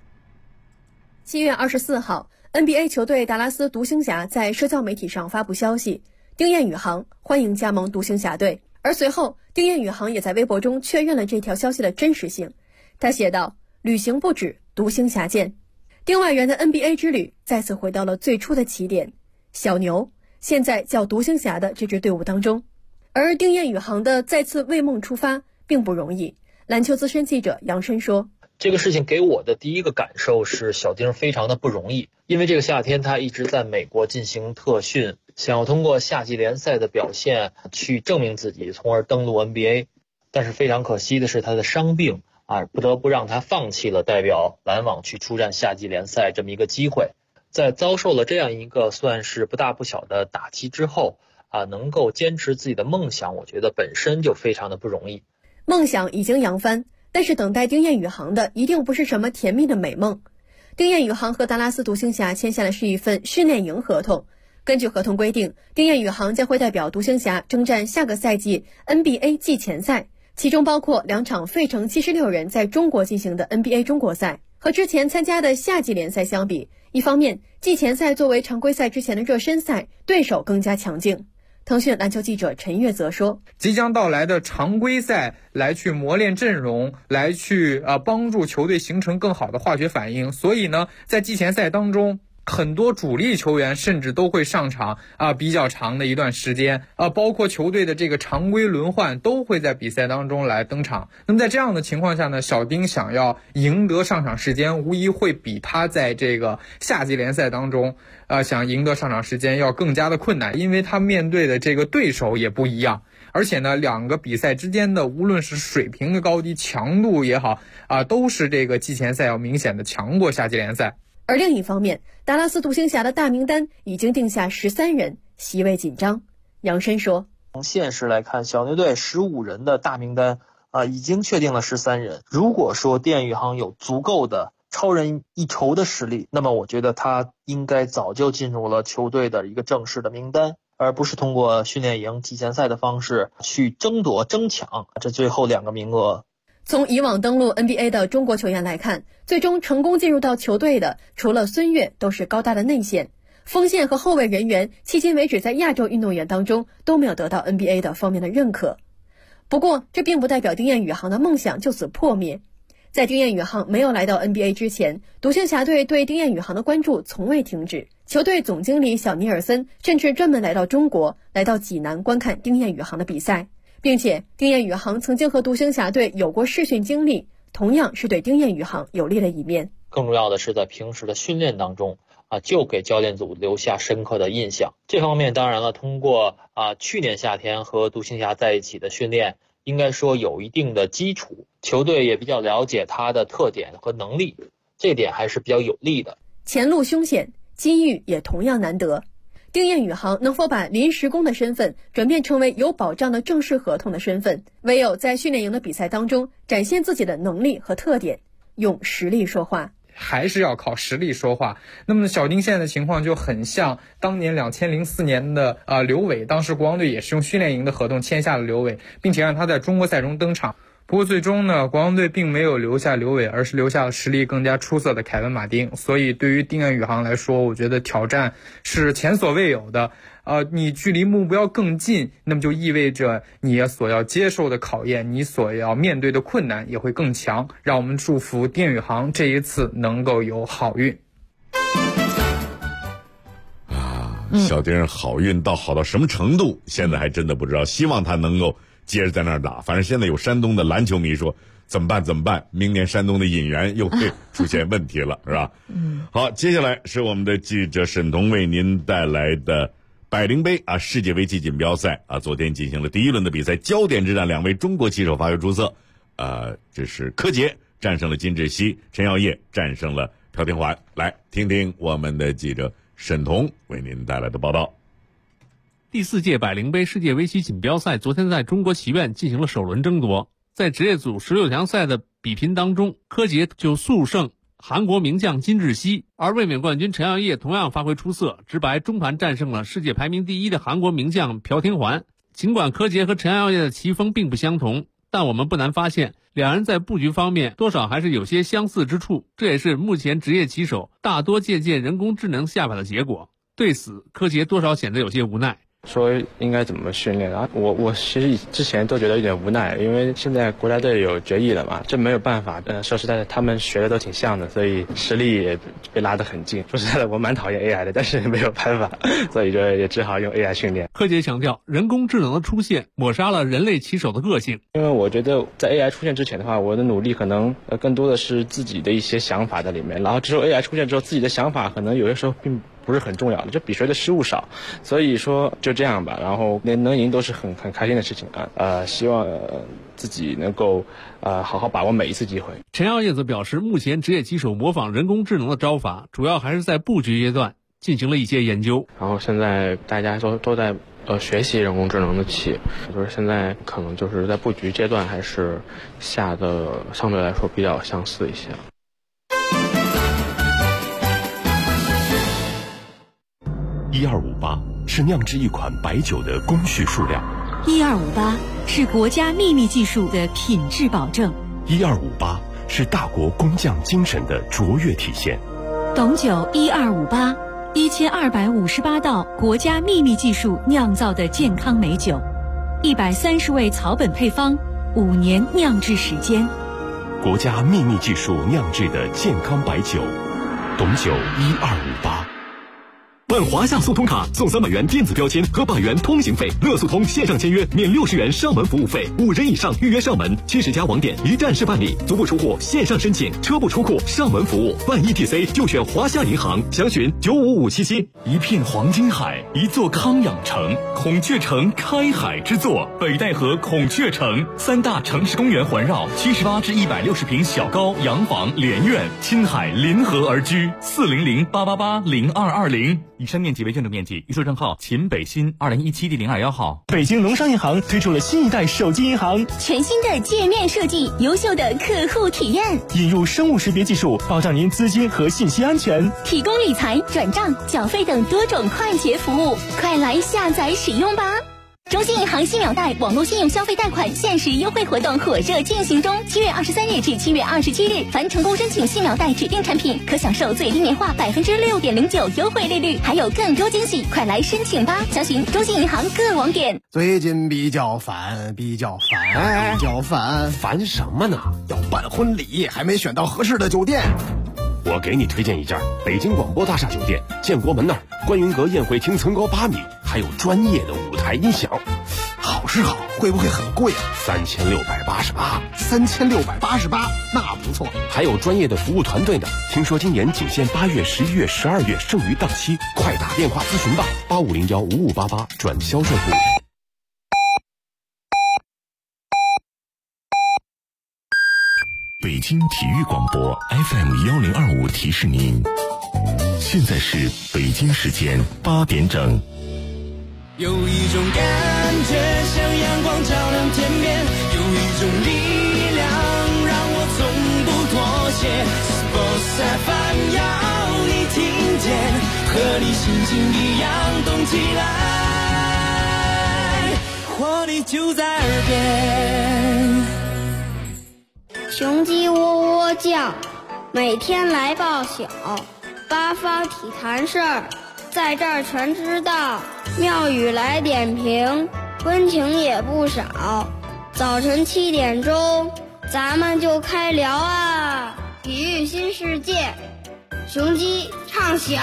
7月24号 NBA 球队达拉斯独行侠在社交媒体上发布消息，丁彦雨航欢迎加盟独行侠队。而随后丁彦雨航也在微博中确认了这条消息的真实性。他写道：旅行不止，独行侠见。丁外援的 NBA 之旅再次回到了最初的起点，小牛，现在叫独行侠的这支队伍当中。而丁彦雨航的再次为梦出发并不容易。篮球资深记者杨申说， 这个事情给我的第一个感受是小丁非常的不容易，因为这个夏天他一直在美国进行特训，想要通过夏季联赛的表现去证明自己，从而登陆 NBA。 但是非常可惜的是他的伤病不得不让他放弃了代表篮网去出战夏季联赛这么一个机会。在遭受了这样一个算是不大不小的打击之后能够坚持自己的梦想，我觉得本身就非常的不容易。 梦想已经扬帆，但是等待丁彦雨航的一定不是什么甜蜜的美梦。丁彦雨航和达拉斯独行侠签下的是一份训练营合同。根据合同规定，丁彦雨航将会代表独行侠征战下个赛季 NBA 季前赛，其中包括2场费城76人在中国进行的 NBA 中国赛。和之前参加的夏季联赛相比，一方面季前赛作为常规赛之前的热身赛，对手更加强劲。腾讯篮球记者陈悦则说， 即将到来的常规赛来去磨练阵容，来去帮助球队形成更好的化学反应，所以呢在季前赛当中很多主力球员甚至都会上场比较长的一段时间包括球队的这个常规轮换都会在比赛当中来登场。那么在这样的情况下呢，小丁想要赢得上场时间，无疑会比他在这个夏季联赛当中想赢得上场时间要更加的困难，因为他面对的这个对手也不一样。而且呢，两个比赛之间的无论是水平的高低、强度也好都是这个季前赛要明显的强过夏季联赛。 而另一方面，达拉斯独行侠的大名单已经定下13人，席位紧张。杨申说， 从现实来看，小牛队15人的大名单已经确定了13人。如果说丁彦雨航有足够的超人一筹的实力，那么我觉得他应该早就进入了球队的一个正式的名单，而不是通过训练营季前赛的方式去争夺争抢这最后2个名额。 从以往登陆 NBA 的中国球员来看，最终成功进入到球队的除了孙悦都是高大的内线，锋线和后卫人员迄今为止在亚洲运动员当中都没有得到 NBA 的方面的认可。不过这并不代表丁彦雨航的梦想就此破灭。在丁彦雨航没有来到 NBA 之前，独行侠队对丁彦雨航的关注从未停止，球队总经理小尼尔森甚至专门来到中国，来到济南观看丁彦雨航的比赛，并且丁彦雨航曾经和独行侠队有过试训经历，同样是对丁彦雨航有利的一面。 更重要的是在平时的训练当中就给教练组留下深刻的印象。这方面当然了，通过去年夏天和独行侠在一起的训练，应该说有一定的基础，球队也比较了解他的特点和能力，这点还是比较有利的。 前路凶险，机遇也同样难得。丁彦雨航能否把临时工的身份转变成为有保障的正式合同的身份，唯有在训练营的比赛当中展现自己的能力和特点，用实力说话。 还是要靠实力说话。那么小丁现在的情况就很像当年2004年的刘伟，当时国王队也是用训练营的合同签下了刘伟，并且让他在中国赛中登场。不过最终呢，国王队并没有留下刘伟，而是留下了实力更加出色的凯文马丁。所以对于丁彦雨航来说，我觉得挑战是前所未有的。你距离目标更近，那么就意味着你所要接受的考验，你所要面对的困难也会更强。让我们祝福丁彦雨航这一次能够有好运。 小丁好运好到什么程度，现在还真的不知道。希望他能够接着在那儿打。反正现在有山东的篮球迷说怎么办，明年山东的引援又会出现问题了是吧？好，接下来是我们的记者沈彤为您带来的百灵杯世界围棋锦标赛昨天进行了第1轮的比赛，焦点之战2位中国棋手发挥出色。这是柯洁战胜了金智熙，陈耀烨战胜了朴廷桓。来听听我们的记者沈彤为您带来的报道。 第4届百灵杯世界围棋锦标赛昨天在中国棋院进行了首轮争夺。在职业组16强赛的比拼当中，柯洁就速胜韩国名将金智熙，而卫冕冠军陈耀烨同样发挥出色，直白中盘战胜了世界排名第1的韩国名将朴廷桓。尽管柯洁和陈耀烨的棋风并不相同，但我们不难发现两人在布局方面多少还是有些相似之处，这也是目前职业棋手大多借鉴人工智能下法的结果。对此，柯洁多少显得有些无奈。 说应该怎么训练啊？我其实之前都觉得有点无奈，因为现在国家队有决议了嘛，这没有办法。说实在的，他们学的都挺像的，所以实力也被拉得很近。说实在的，我蛮讨厌 AI 的，但是没有办法，所以就也只好用 AI 训练。 柯洁强调，人工智能的出现抹杀了人类棋手的个性。 因为我觉得在 AI 出现之前的话，我的努力可能更多的是自己的一些想法在里面，然后之后 AI 出现之后，自己的想法可能有些时候并不是很重要的，就比谁的失误少，所以说就这样吧。然后能赢都是很开心的事情希望自己能够好好把握每一次机会。 陈耀烨则表示，目前职业棋手模仿人工智能的招法，主要还是在布局阶段进行了一些研究。 然后现在大家都在学习人工智能的棋，就是现在可能就是在布局阶段还是下的相对来说比较相似一些。 1258是酿制一款白酒的工序数量 ，1258是国家秘密技术的品质保证 ，1258是大国工匠精神的卓越体现。 董酒1258 1258道国家秘密技术酿造的健康美酒，130味草本配方，5年酿制时间， 国家秘密技术酿制的健康白酒，董酒1258。 办华夏速通卡送300元电子标签和100元通行费，乐速通线上签约免60元上门服务费，5人以上预约上门，70家网点一站式办理，足不出户线上申请，车不出库上门服务，办 ETC 就选华夏银行，详询95577。一片黄金海，一座康养城，孔雀城开海之作，北戴河孔雀城，3大城市公园环绕，78至160平小高洋房连院，亲海临河而居，400-888-0220。以上面积为建筑面积，预售证号秦北新2017第021号。 北京农商银行推出了新一代手机银行， 全新的界面设计，优秀的客户体验， 引入生物识别技术，保障您资金和信息安全， 提供理财、转账、缴费等多种快捷服务，快来下载使用吧！中信银行信秒贷网络信用消费贷款限时优惠活动火热进行中，7月23日至7月27日，凡成功申请信秒贷指定产品，可享受最低年化6.09%优惠利率，还有更多惊喜，快来申请吧！详询中信银行各网点。 最近比较烦，烦什么呢？要办婚礼，还没选到合适的酒店。 我给你推荐一家北京广播大厦酒店，建国门那儿，观云阁宴会厅层高8米，还有专业的舞台音响。 好是好，会不会很贵啊？3688，那不错。 还有专业的服务团队呢。听说今年仅限8月、11月、12月，剩余档期，快打电话咨询吧，85015588转销售部。 北京体育广播 FM1025提示您，现在是北京时间8点整。 有一种感觉像阳光照亮天边，有一种力量让我从不妥协。Sports FM 要你听见，和你心情一样动起来，活力就在耳边。 雄鸡喔喔叫，每天来报晓，八方体坛事儿，在这儿全知道。妙语来点评，温情也不少。早晨7点钟，咱们就开聊啊！体育新世界，雄鸡唱晓。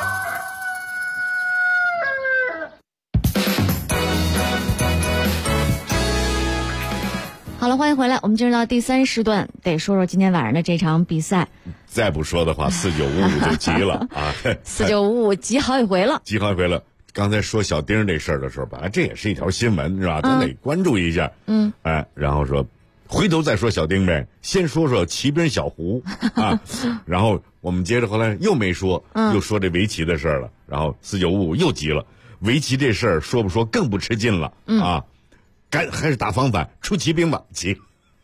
好了，欢迎回来，我们进入到第3时段，得说说今天晚上的这场比赛。 再不说的话，4955就急了啊 ！4955急好几回了， 刚才说小丁这事儿的时候吧，这也是一条新闻，是吧？咱得关注一下。然后说，回头再说小丁呗，先说说骑兵小胡啊。然后我们接着后来又没说，又说这围棋的事儿了。然后4955又急了，围棋这事儿说不说更不吃劲了啊？还是打防反，出骑兵吧，骑。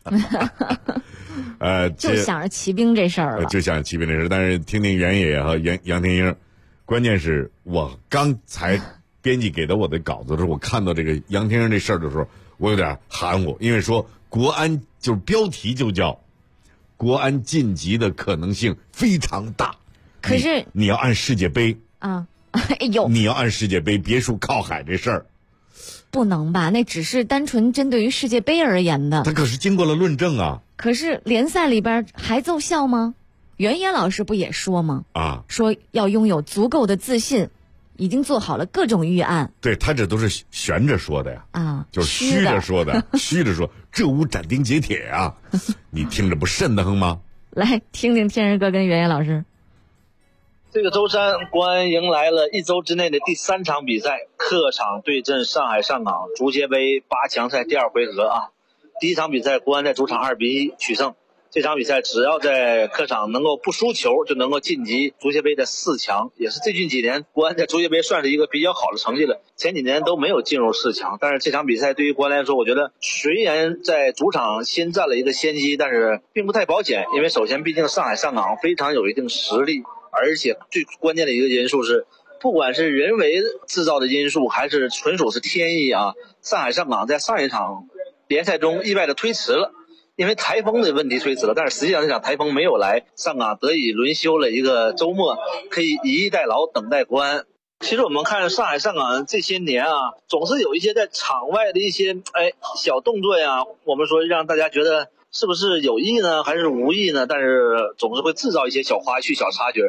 就想着骑兵这事儿了， 但是听听原野和杨天英，关键是我刚才编辑给到我的稿子的时候，我看到这个杨天英这事儿的时候，我有点含糊，因为说国安就是标题就叫国安晋级的可能性非常大， 可是你要按世界杯啊，哎呦， 你要按世界杯别墅靠海这事儿。 不能吧？那只是单纯针对于世界杯而言的。 他可是经过了论证啊。 可是联赛里边还奏效吗？袁野老师不也说吗？说要拥有足够的自信，已经做好了各种预案。 对，他这都是悬着说的呀。就是虚着说的，虚着说，这无斩钉截铁啊！你听着不瘆得慌吗？ 来听听天人哥跟袁野老师。 这个周三，国安迎来了1周之内的第3场比赛，客场对阵上海上港足协杯8强赛第2回合啊。第一场比赛，国安在主场2比1取胜。这场比赛只要在客场能够不输球，就能够晋级足协杯的4强，也是最近几年国安在足协杯算是一个比较好的成绩了。前几年都没有进入4强，但是这场比赛对于国安来说，我觉得虽然在主场先占了一个先机，但是并不太保险，因为首先毕竟上海上港非常有一定实力。而且最关键的一个因素是，不管是人为制造的因素还是纯属是天意啊，上海上港在上一场联赛中意外的推迟了，因为台风的问题推迟了，但是实际上这场台风没有来，上港得以轮休了一个周末，可以以逸待劳等待国安。其实我们看上海上港这些年啊，总是有一些在场外的一些小动作呀，我们说让大家觉得是不是有意呢还是无意呢，但是总是会制造一些小花絮小插曲。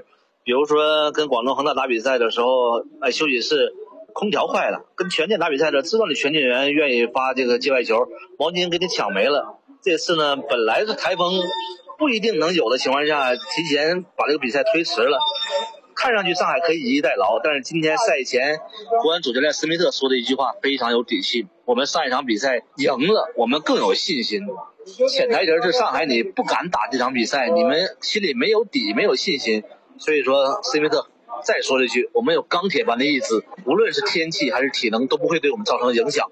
比如说跟广东恒大打比赛的时候，休息室空调坏了，跟权健打比赛的，知道你权健员愿意发这个界外球，毛巾给你抢没了。这次呢，本来是台风不一定能有的情况下，提前把这个比赛推迟了。看上去上海可以以逸待劳，但是今天赛前国安主教练斯密特说的一句话非常有底气，我们上一场比赛赢了，我们更有信心。潜台词是上海你不敢打这场比赛，你们心里没有底，没有信心。所以说斯密特再说了一句，我们有钢铁般的意志，无论是天气还是体能都不会对我们造成影响。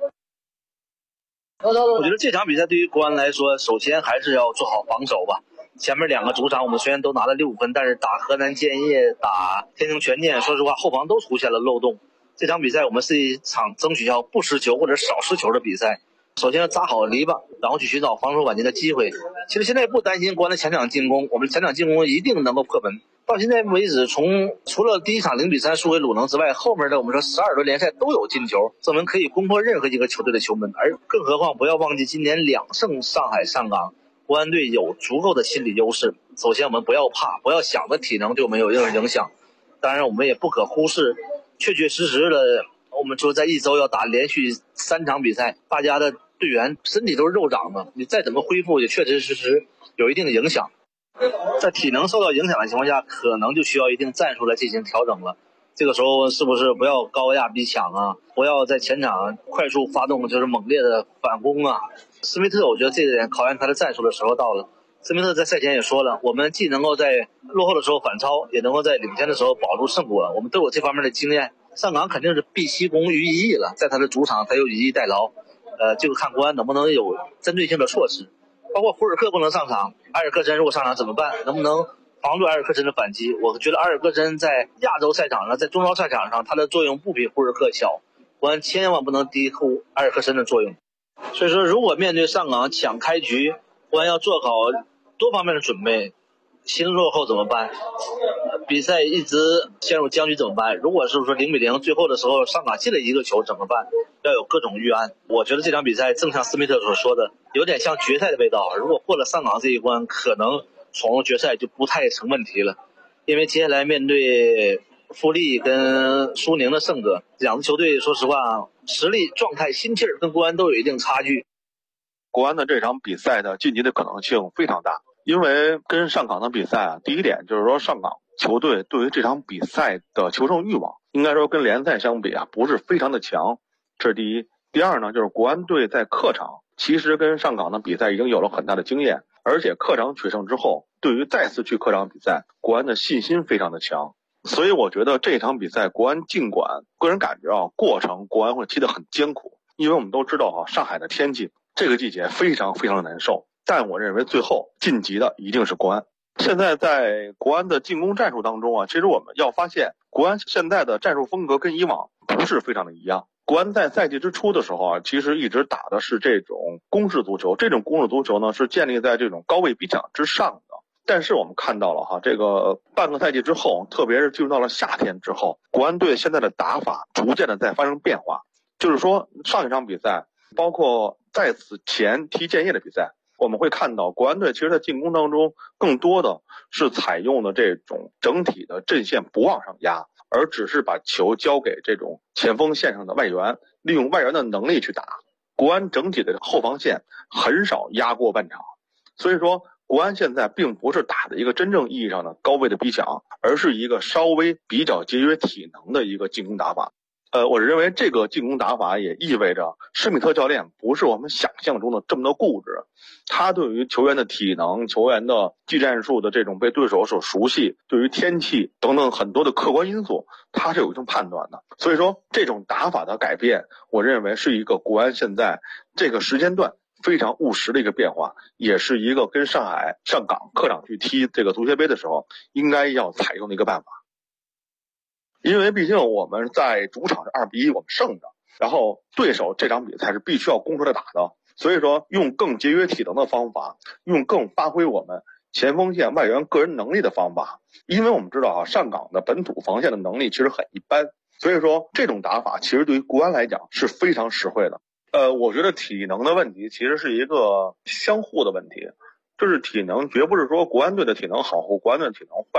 我觉得这场比赛对于国安来说，首先还是要做好防守吧。前面2个主场我们虽然都拿了6分，但是打河南建业、打天津权健，说实话后防都出现了漏洞。这场比赛我们是一场争取要不失球或者少失球的比赛。首先要扎好篱笆，然后去寻找防守反击的机会。其实现在不担心国安的前场进攻，我们前场进攻一定能够破门。到现在为止，除了第一场0-3输给鲁能之外，后面的我们说12轮联赛都有进球，证明可以攻破任何一个球队的球门。而更何况不要忘记今年2胜上海上港，国安队有足够的心理优势。首先我们不要怕，不要想着体能对我们有任何影响。当然我们也不可忽视确实的，我们说在一周要打连续3场比赛，大家的队员身体都是肉长的，你再怎么恢复也确实有一定的影响。在体能受到影响的情况下，可能就需要一定战术来进行调整了。这个时候是不是不要高压逼抢啊，不要在前场快速发动就是猛烈的反攻啊。斯密特我觉得这个点考验他的战术的时候到了。斯密特在赛前也说了，我们既能够在落后的时候反超，也能够在领先的时候保住胜果，我们都有这方面的经验。上港肯定是毕其功于一役了，在他的主场他又以逸待劳，这个看国安能不能有针对性的措施，包括胡尔克不能上场，埃尔克森如果上场怎么办？能不能防住埃尔克森的反击？我觉得埃尔克森在亚洲赛场上，在中超赛场上，他的作用不比胡尔克小，国安千万不能低估埃尔克森的作用。所以说，如果面对上港抢开局，国安要做好多方面的准备。新落后怎么办？比赛一直陷入僵局怎么办？如果是说0-0，最后的时候上港进了1个球怎么办？要有各种预案。我觉得这场比赛正像斯密特所说的，有点像决赛的味道。如果过了上港这一关，可能闯入决赛就不太成问题了。因为接下来面对富力跟苏宁的胜者，2支球队说实话实力、状态、心气儿跟国安都有一定差距。 国安的这场比赛的晋级的可能性非常大。因为跟上港的比赛啊，第一点就是说上港球队对于这场比赛的求胜欲望，应该说跟联赛相比啊，不是非常的强，这是第一。第二呢，就是国安队在客场其实跟上港的比赛已经有了很大的经验，而且客场取胜之后，对于再次去客场比赛，国安的信心非常的强。所以我觉得这场比赛国安尽管个人感觉啊，过程国安会踢得很艰苦，因为我们都知道啊，上海的天气这个季节非常非常的难受。但我认为最后晋级的一定是国安。现在在国安的进攻战术当中啊，其实我们要发现国安现在的战术风格跟以往不是非常的一样。国安在赛季之初的时候啊，其实一直打的是这种攻势足球，这种攻势足球呢是建立在这种高位逼抢之上的。但是我们看到了哈，这个半个赛季之后，特别是进入到了夏天之后，国安队现在的打法逐渐的在发生变化。就是说上一场比赛，包括在此前踢建业的比赛，我们会看到国安队其实在进攻当中更多的是采用的这种整体的阵线不往上压，而只是把球交给这种前锋线上的外援，利用外援的能力去打。国安整体的后防线很少压过半场，所以说国安现在并不是打的一个真正意义上的高位的逼抢，而是一个稍微比较节约体能的一个进攻打法。我认为这个进攻打法也意味着施密特教练不是我们想象中的这么的固执，他对于球员的体能、球员的技战术的这种被对手所熟悉，对于天气等等很多的客观因素，他是有一种判断的。所以说这种打法的改变，我认为是一个国安现在这个时间段非常务实的一个变化，也是一个跟上海上港客场去踢这个足协杯的时候应该要采用的一个办法。因为毕竟我们在主场是2-1我们胜的，然后对手这场比赛是必须要攻出来打的，所以说用更节约体能的方法，用更发挥我们前锋线外援个人能力的方法。因为我们知道啊，上港的本土防线的能力其实很一般，所以说这种打法其实对于国安来讲是非常实惠的。我觉得体能的问题其实是一个相互的问题，就是体能绝不是说国安队的体能好或国安队的体能坏，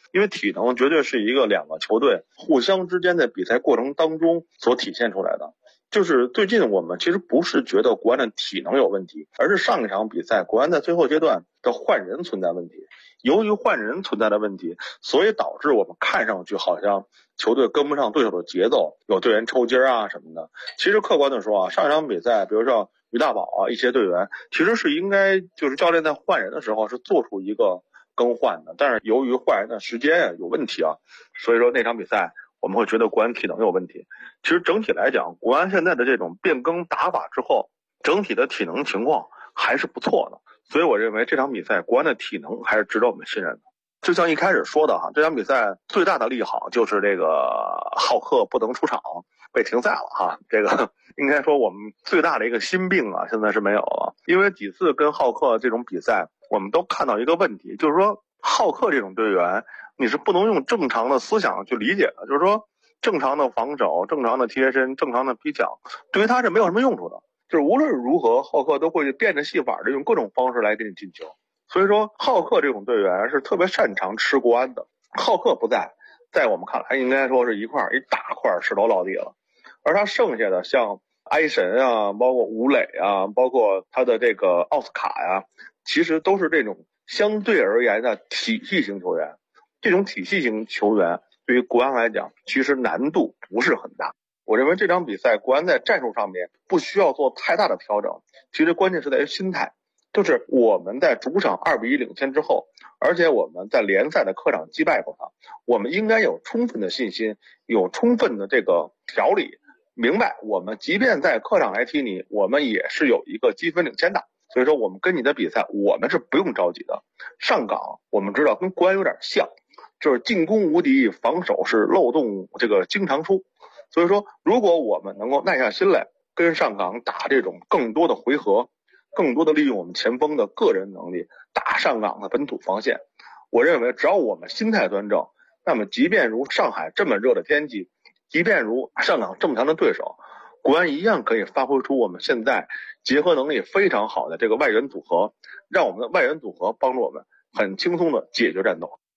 因为体能绝对是一个两个球队互相之间在比赛过程当中所体现出来的。就是最近我们其实不是觉得国安的体能有问题，而是上一场比赛国安在最后阶段的换人存在问题。由于换人存在的问题，所以导致我们看上去好像球队跟不上对手的节奏，有队员抽筋啊什么的。其实客观的说啊，上一场比赛比如说于大宝啊一些队员其实是应该就是教练在换人的时候是做出一个更换的，但是由于换人的时间有问题啊，所以说那场比赛我们会觉得国安体能有问题。其实整体来讲，国安现在的这种变更打法之后，整体的体能情况还是不错的，所以我认为这场比赛国安的体能还是值得我们信任的。就像一开始说的哈，这场比赛最大的利好就是这个浩克不能出场，被停赛了哈。这个应该说我们最大的一个心病啊，现在是没有了。因为几次跟浩克这种比赛，我们都看到一个问题，就是说浩克这种队员，你是不能用正常的思想去理解的，就是说正常的防守、正常的贴身、正常的逼抢，对于他是没有什么用处的。就是无论如何，浩克都会变着戏法的用各种方式来给你进球。所以说，浩克这种队员是特别擅长吃国安的。浩克不在，在我们看来应该说是一大块石头落地了。而他剩下的像埃神啊，包括吴磊啊，包括他的这个奥斯卡呀，其实都是这种相对而言的体系型球员。这种体系型球员对于国安来讲，其实难度不是很大。我认为这场比赛国安在战术上面不需要做太大的调整，其实关键是在于心态。就是我们在主场2-1领先之后，而且我们在联赛的客场击败过他，我们应该有充分的信心，有充分的这个条理，明白我们即便在客场来踢你，我们也是有一个积分领先的。所以说我们跟你的比赛我们是不用着急的。上港我们知道跟国安有点像，就是进攻无敌，防守是漏洞这个经常出。所以说如果我们能够耐下心来跟上港打这种更多的回合，更多的利用我们前锋的个人能力打上港的本土防线，我认为只要我们心态端正，那么即便如上海这么热的天气，即便如上港这么强的对手，国安一样可以发挥出我们现在结合能力非常好的这个外援组合，让我们的外援组合帮助我们很轻松的解决战斗。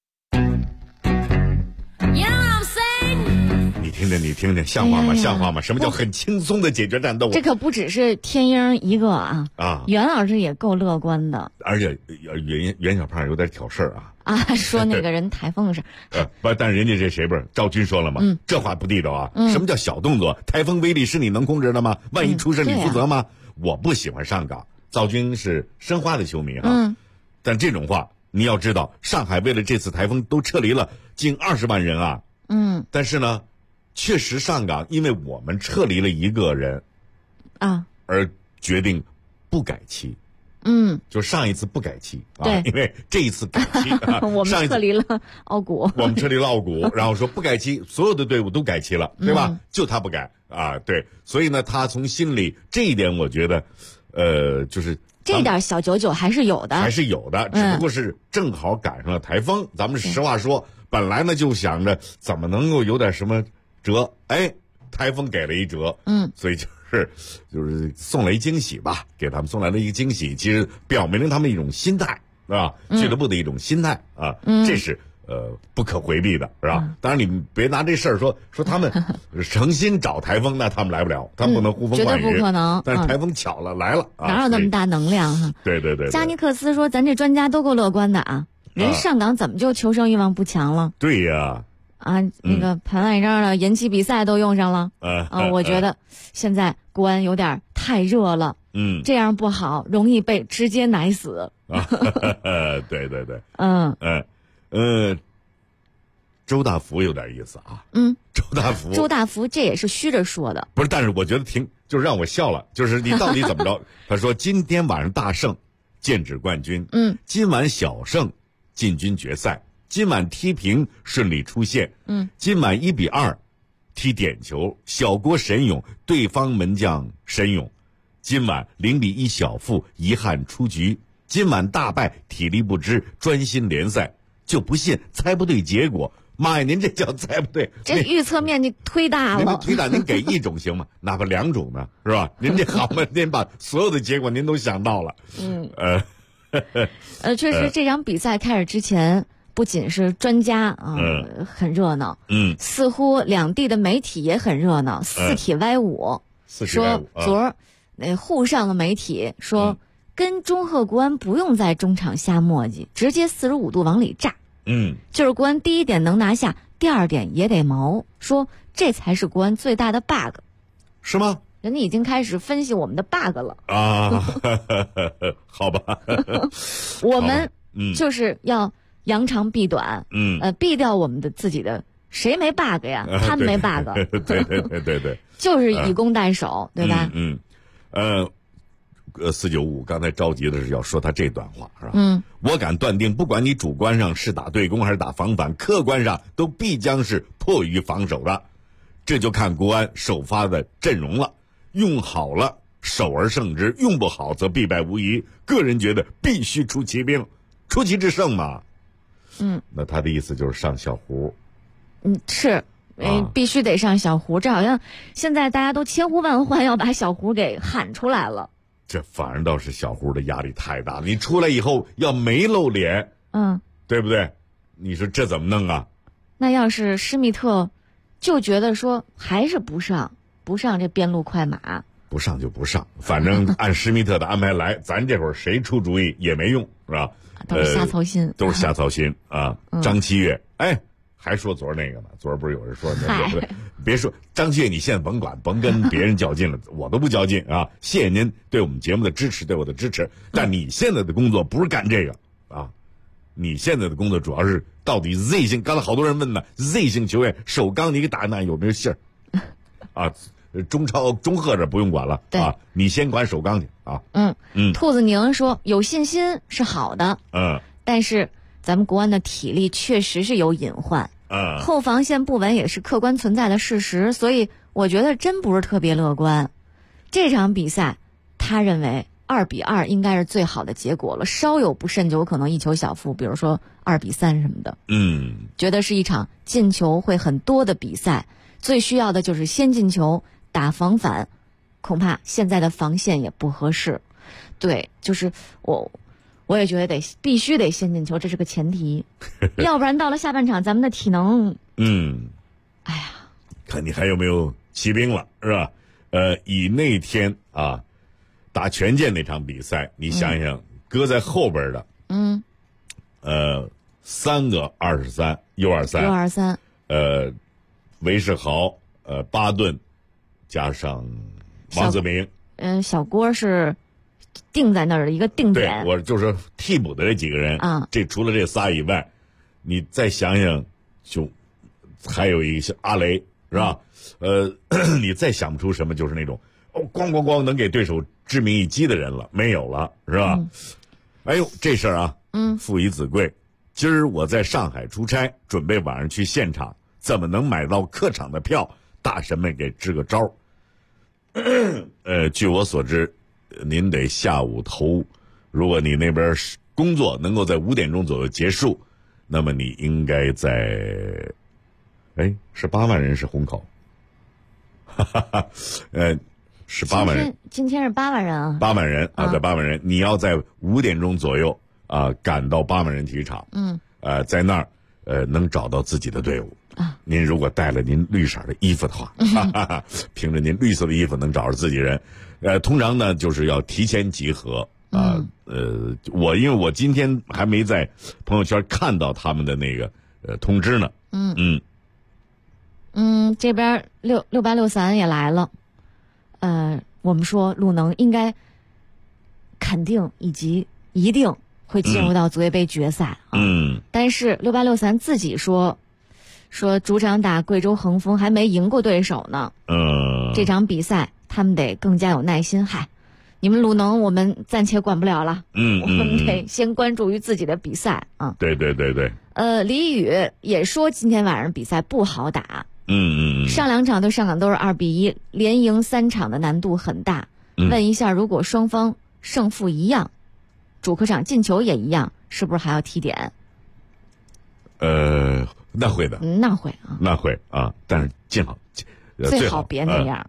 你听听，像话吗？像话吗？什么叫很轻松的解决战斗？ 这可不只是天鹰一个啊！袁老师也够乐观的， 而且袁小胖有点挑事儿说那个人台风的事不，但人家这谁不是赵军说了吗？这话不地道啊！什么叫小动作？台风威力是你能控制的吗？万一出事你负责吗？我不喜欢上港，赵军是申花的球迷但这种话你要知道，上海为了这次台风都撤离了近20万人啊！但是呢，确实上港因为我们撤离了一个人而决定不改期。就上一次不改期因为这一次改期我们撤离了奥古， 然后说不改期，所有的队伍都改期了，对吧？就他不改对，所以呢，他从心里这一点，我觉得，就是这点小九九还是有的， 只不过是正好赶上了台风。咱们实话说，本来呢就想着怎么能够有点什么折，台风给了一折，所以就是送来惊喜吧，给他们送来了一个惊喜，其实表明了他们一种心态，是吧？俱乐部的一种心态这是不可回避的，是吧？当然你别拿这事儿说他们诚心找台风，那他们来不了，他们不能呼风唤雨， 绝对不可能。 但是台风巧了来了哪有那么大能量哈？ 对。 加尼克斯说：“咱这专家都够乐观的人上港怎么就求胜欲望不强了？” 对呀。 那个盘外章的延期比赛都用上了我觉得现在国安有点太热了，这样不好，容易被直接奶死。 对，周大福有点意思周大福这也是虚着说的， 不是，但是我觉得就是让我笑了，就是你到底怎么着？他说今天晚上大胜，剑指冠军，今晚小胜，进军决赛。今晚踢平顺利出线，今晚1-2踢点球，小郭神勇对方门将神勇，今晚0-1小负遗憾出局，今晚大败体力不支专心联赛，就不信猜不对结果。妈呀，您这叫猜不对， 这预测面积忒大了。 您给一种行吗？哪怕2种呢，是吧？您这好吗？您把所有的结果您都想到了。 确实这场比赛开始之前， 不仅是专家很热闹，似乎两地的媒体也很热闹，四体歪舞，说昨儿沪上的媒体说，跟中赫国安不用在中场瞎磨叽，直接45度往里炸。就是国安第一点能拿下，第二点也得毛，说这才是国安最大的 bug。 是吗？ 人家已经开始分析我们的 bug 了啊，好吧， 我们就是要扬长避短，避掉我们的自己的，谁没 bug 呀？他们没 bug， 对， 就是以攻代守，对吧 ？495刚才着急的是要说他这段话是吧？我敢断定，不管你主观上是打对攻还是打防反，客观上都必将是迫于防守的。这就看国安首发的阵容了，用好了守而胜之，用不好则必败无疑。个人觉得必须出奇兵，出奇制胜嘛。那他的意思就是上小胡。 是，必须得上小胡。这好像现在大家都千呼万唤要把小胡给喊出来了。 这反而倒是小胡的压力太大了，你出来以后要没露脸，对不对？你说这怎么弄啊？ 那要是施密特就觉得说还是不上这边路快马， 不上就不上，反正按施密特的安排来，咱这会儿谁出主意也没用，是吧？ 都是瞎操心， 都是瞎操心啊！张七月，还说昨儿那个呢？昨儿不是有人说别说张七月，你现在甭管，甭跟别人较劲了，我都不较劲啊！谢谢您对我们节目的支持，对我的支持。但你现在的工作不是干这个啊，你现在的工作主要是到底 Z 型，刚才好多人问呢 ，Z 型球员首钢你给打那有没有信儿啊？中超中赫这不用管了啊，你先管首钢去啊。 兔子宁说有信心是好的，但是咱们国安的体力确实是有隐患，后防线不稳也是客观存在的事实，所以我觉得真不是特别乐观。这场比赛，他认为2-2应该是最好的结果了，稍有不慎就有可能一球小负，比如说2-3什么的。觉得是一场进球会很多的比赛，最需要的就是先进球打防反，恐怕现在的防线也不合适。对，就是我也觉得必须得先进球，这是个前提，要不然到了下半场咱们的体能，哎呀， 看你还有没有骑兵了，是吧？以那天打权健那场比赛，你想想，搁在后边的，3个23 U23，韦世豪，巴顿，加上王泽民， 小郭是定在那儿的一个定点。 对，我就是替补的这几个人这除了这仨以外，你再想想，就还有一些阿雷，是吧？你再想不出什么就是那种咣能给对手致命一击的人了，没有了，是吧？哎呦，这事儿父以子贵。今儿我在上海出差，准备晚上去现场，怎么能买到客场的票？大神们给支个招。据我所知，您得下午投，如果你那边工作能够在5点钟左右结束，那么你应该在，18万人是虹口，18万人。 今天是8万人啊 ！8万人在8万人，你要在5点钟左右赶到8万人体育场，在那儿能找到自己的队伍。您如果带了您绿色的衣服的话，凭着您绿色的衣服能找着自己人。通常呢就是要提前集合因为我今天还没在朋友圈看到他们的那个通知呢。 这边6863也来了。我们说鲁能应该肯定以及一定会进入到足协杯决赛但是6863自己说主场打贵州恒丰还没赢过对手呢。这场比赛他们得更加有耐心。你们鲁能我们暂且管不了了，我们得先关注于自己的比赛啊。 对。 李宇也说今天晚上比赛不好打。上2场对上港都是2-1，连赢3场的难度很大。问一下，如果双方胜负一样，主客场进球也一样，是不是还要踢点？ 那会的，那会啊，但是最好最好别那样。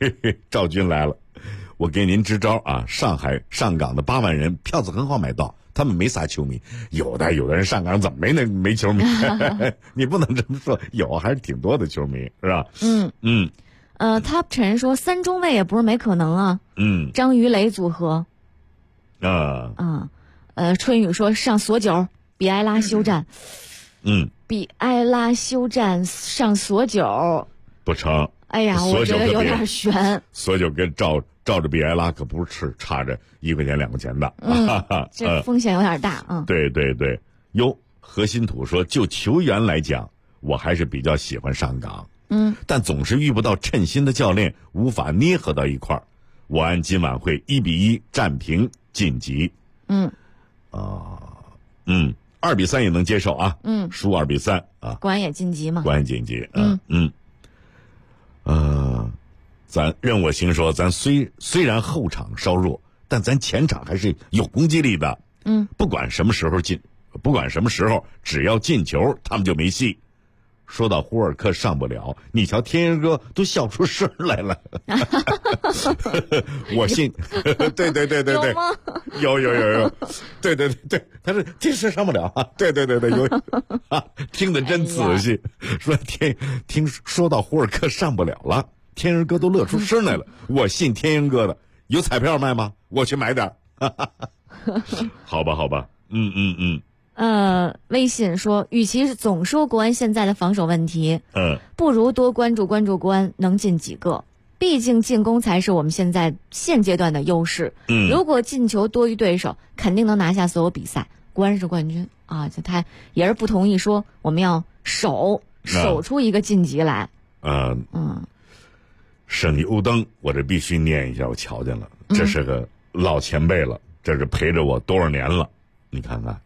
赵军来了，我给您支招啊！上海上港的8万人票子很好买到， 他们没啥球迷。有的人上港怎么没球迷？你不能这么说，有还是挺多的球迷，是吧？ Top 陈说3中卫也不是没可能啊。张于雷组合。春雨说上索九，比埃拉休战。比埃拉休战上索九不成。 哎呀，我觉得有点悬。 索九跟照着比埃拉可不是差着1块钱2块钱的。 这风险有点大。 对。哟，何新土说，就球员来讲，我还是比较喜欢上港。但总是遇不到称心的教练，无法捏合到一块儿。我按今晚会1-1战平晋级。2-3也能接受啊。输2-3啊， 国安也晋级嘛。 国安晋级。咱任我行说，咱虽然后场稍弱，但咱前场还是有攻击力的。不管什么时候，只要进球，他们就没戏。说到胡尔克上不了，你瞧天人哥都笑出声来了。我信。对，有。对，他是这事上不了啊。对，有。听得真仔细。听说到胡尔克上不了了，天人哥都乐出声来了。我信天人哥的，有彩票卖吗？我去买点。好吧。 微信说，与其是总说国安现在的防守问题，不如多关注国安能进几个。毕竟进攻才是我们现阶段的优势。如果进球多于对手，肯定能拿下所有比赛。国安是冠军啊！就他也是不同意说我们要守出一个晋级来。 圣欧登，我这必须念一下，我瞧见了，这是个老前辈了，这是陪着我多少年了，你看看。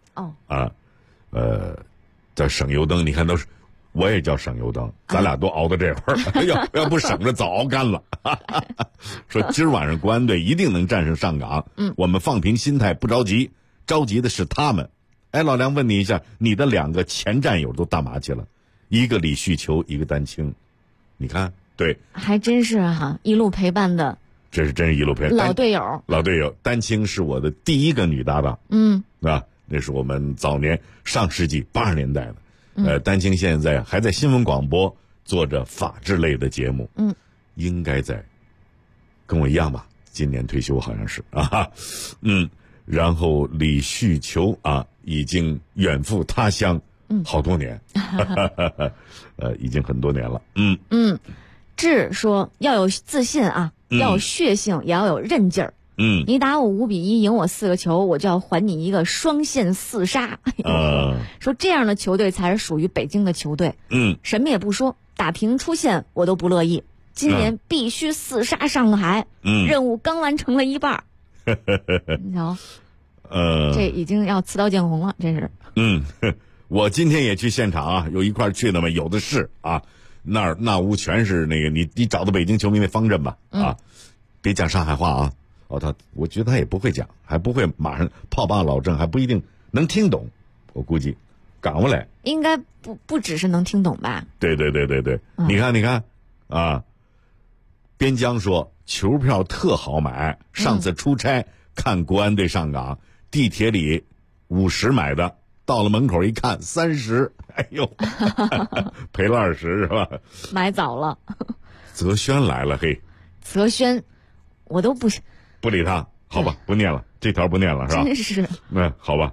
叫省油灯，你看都是，我也叫省油灯，咱俩都熬到这会儿，要不省着早熬干了。说今儿晚上国安队一定能战胜上港，我们放平心态，不着急，着急的是他们。哎，老梁问你一下，你的2个前战友都干嘛去了？一个李旭球，一个丹青，你看，对， 还真是哈，一路陪伴的， 这是真是一路陪伴。 老队友， 丹青是我的第一个女搭档，啊。那是我们早年上世纪80年代的，丹青现在还在新闻广播做着法制类的节目，应该在跟我一样吧，今年退休好像是啊，然后李旭球啊，已经远赴他乡好多年，已经很多年了， 志说要有自信啊，要有血性，也要有韧劲儿。你打我5-1赢我4个球，我就要还你一个双线4杀。说这样的球队才是属于北京的球队。什么也不说，打平出线我都不乐意。今年必须4杀上海。任务刚完成了一半。你瞧，这已经要刺刀见红了，这是。 我今天也去现场啊，有一块去的嘛，有的是啊，那屋全是那个，你找到北京球迷那方阵吧啊，别讲上海话啊。我觉得他也不会讲，还不会马上炮霸老郑，还不一定能听懂。我估计赶过来应该不只是能听懂吧？ 对，你看啊，边疆说球票特好买，上次出差看国安队上港，地铁里50买的，到了门口一看30，哎呦，赔了20是吧？ 买早了。 泽轩来了，嘿， 泽轩，我都不理他，好吧，不念了，这条不念了，是吧？ 真是。 好吧。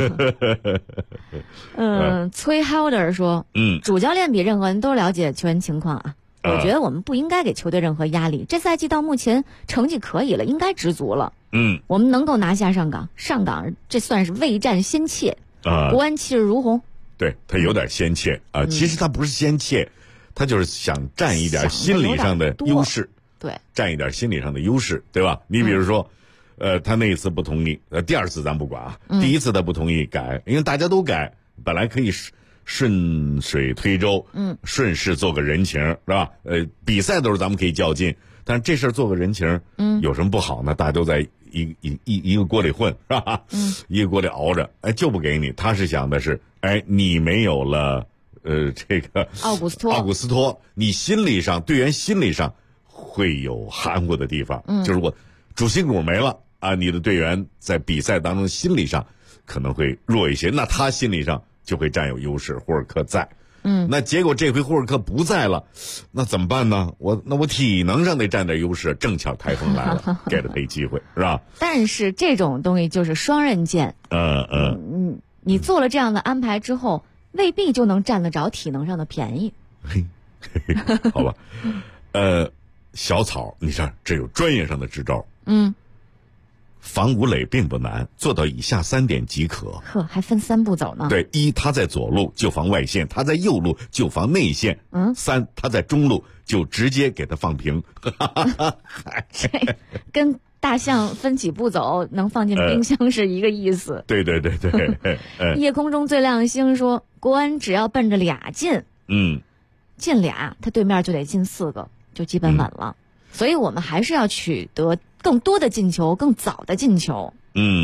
崔 Helder 说，主教练比任何人都了解球员情况啊。我觉得我们不应该给球队任何压力。这赛季到目前成绩可以了，应该知足了。我们能够拿下上港，这算是未战先怯。国安气势如虹。 对，他有点先怯啊，其实他不是先怯，他就是想占一点心理上的优势。 对， 占一点心理上的优势，对吧？你比如说，他那一次不同意，第2次咱不管啊，第1次他不同意改，因为大家都改，本来可以顺水推舟，顺势做个人情，是吧？比赛的时候咱们可以较劲，但是这事儿做个人情，有什么不好呢？大家都在一个锅里混，是吧？一个锅里熬着，就不给你。他是想的是，你没有了，这个奥古斯托，你心理上，队员心理上会有含糊的地方，就是我主心骨没了啊，你的队员在比赛当中心理上可能会弱一些，那他心理上就会占有优势。霍尔克在，那结果这回霍尔克不在了，那怎么办呢？我体能上得占点优势，正巧台风来了，给了他一机会，是吧？ 但是这种东西就是双刃剑。你做了这样的安排之后，未必就能占得着体能上的便宜。 好吧，小草，你看这有专业上的支招。防吴磊并不难，做到以下3点即可。 呵，还分3步走呢。 对，1他在左路就防外线，他在右路就防内线。3他在中路就直接给他放平。 这跟大象分几步走能放进冰箱是一个意思。 对。 夜空中最亮的星说，国安只要奔着俩进，进俩，他对面就得进4个，就基本稳了。所以我们还是要取得更多的进球，更早的进球。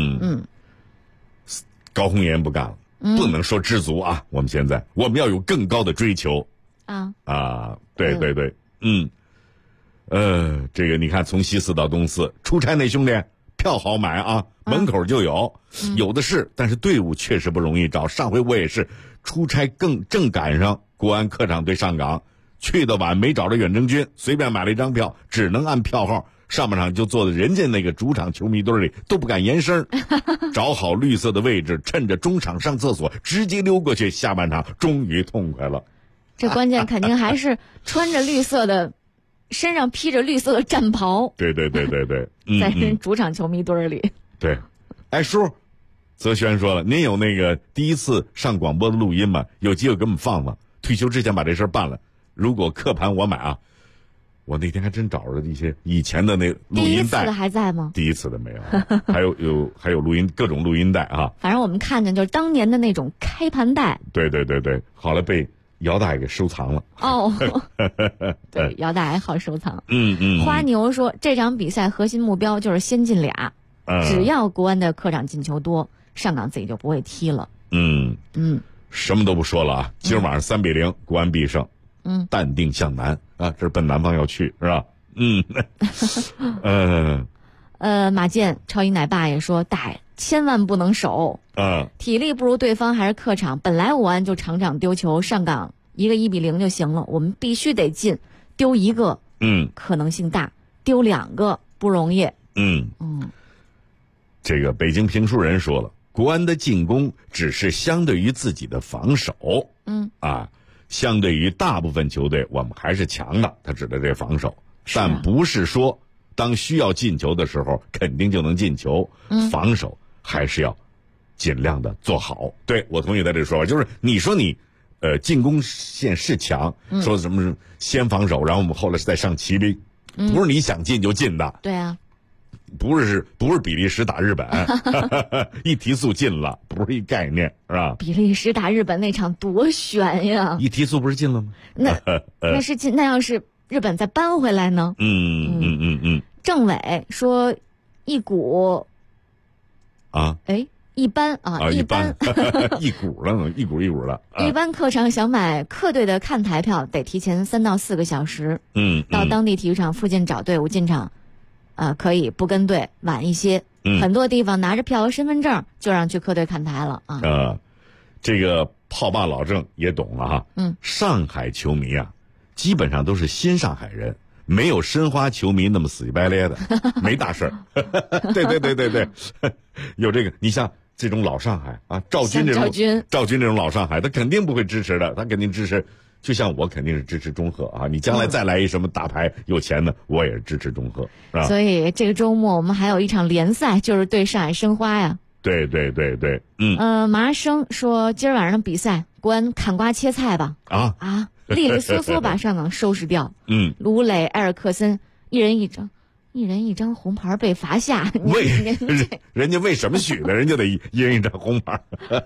高宏岩不干了，不能说知足啊！我们要有更高的追求对，这个你看，从西4到东4，出差那兄弟票好买啊，门口就有，有的是，但是队伍确实不容易找。上回我也是出差，正赶上国安客场对上港，去的晚没找着远征军，随便买了一张票，只能按票号。上半场就坐在人家那个主场球迷堆里，都不敢言声，找好绿色的位置，趁着中场上厕所直接溜过去。下半场终于痛快了。 这关键肯定还是穿着绿色的，身上披着绿色的战袍。 对， 在人主场球迷堆里。 对，叔，泽轩说了，您有那个第一次上广播的录音吗？有机会给我们放放。退休之前把这事办了，如果刻盘我买啊。我那天还真找着一些以前的那录音带。第一次的还在吗？ 第一次的没有，还有录音，各种录音带啊。 反正我们看见就是当年的那种开盘带。 对，后来被姚大爷给收藏了。 对，姚大爷好收藏。 花牛说，这场比赛核心目标就是先进俩，只要国安的客场进球多，上港自己就不会踢了。 什么都不说了啊，今儿晚上3-0，国安必胜。淡定向南啊，这是奔南方要去，是吧？ 马健超一奶爸也说，大爷千万不能守体力不如对方还是客场，本来武安就场场丢球，上港一个1-0就行了，我们必须得进，丢1个可能性大，丢2个不容易。 这个北京评书人说了，国安的进攻只是相对于自己的防守，相对于大部分球队，我们还是强的。他指的这防守，但不是说当需要进球的时候肯定就能进球。防守还是要尽量的做好。对，我同意他这说法，就是你说你进攻线是强，说什么先防守，然后我们后来再上骑兵，不是你想进就进的。 对啊。 不是比利时打日本一提速进了，不是一概念，是吧？ 比利时打日本那场多悬呀！ 一提速不是进了吗？ 那是进，那要是日本再扳回来呢？政委说一股一般一般一股了，一股了。 一般客场想买客队的看台票，得提前3到4个小时。到当地体育场附近找队伍进场。可以不跟队晚一些，很多地方拿着票和身份证就让去客队看台了啊。 这个炮霸老郑也懂了哈。上海球迷啊，基本上都是新上海人，没有申花球迷那么死乞白咧的，没大事儿。对，有这个，你像这种老上海啊，赵军这种老上海，他肯定不会支持的，他肯定支持。就像我肯定是支持中赫啊，你将来再来一什么大牌有钱的，我也是支持中赫，是吧？ 所以这个周末我们还有一场联赛，就是对上海申花呀。 对， 麻生说今儿晚上的比赛，国安砍瓜切菜吧。利利索索把上港收拾掉。卢磊、埃尔克森一人一张红牌被罚下。 人家为什么许的？人家得一人一张红牌。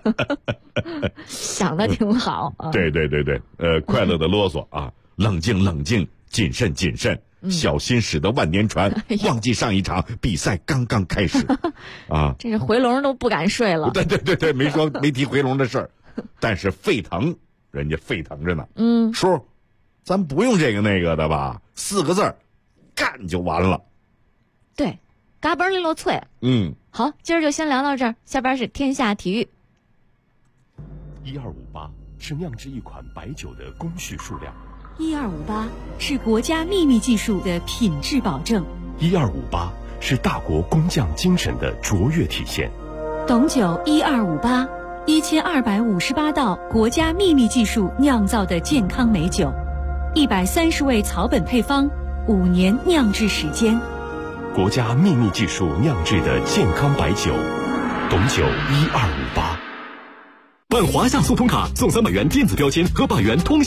想的挺好啊。 对，快乐的啰嗦啊，冷静，谨慎，小心驶得万年船。忘记上一场比赛刚刚开始啊， 这是回笼都不敢睡了。 对，没提回笼的事儿，但是沸腾，人家沸腾着呢。叔，咱不用这个那个的吧，4个字，干就完了。 对， 嘎嘣利落脆。好，今儿就先聊到这儿，下边是天下体育。 1258是酿制一款白酒的工序数量 ，1258是国家秘密技术的品质保证 ，1258是大国工匠精神的卓越体现。 董酒1258 1258道国家秘密技术酿造的健康美酒，130味草本配方，5年酿制时间。 国家秘密技术酿制的健康白酒，董酒1258。 办华夏速通卡送300元电子标签和100元通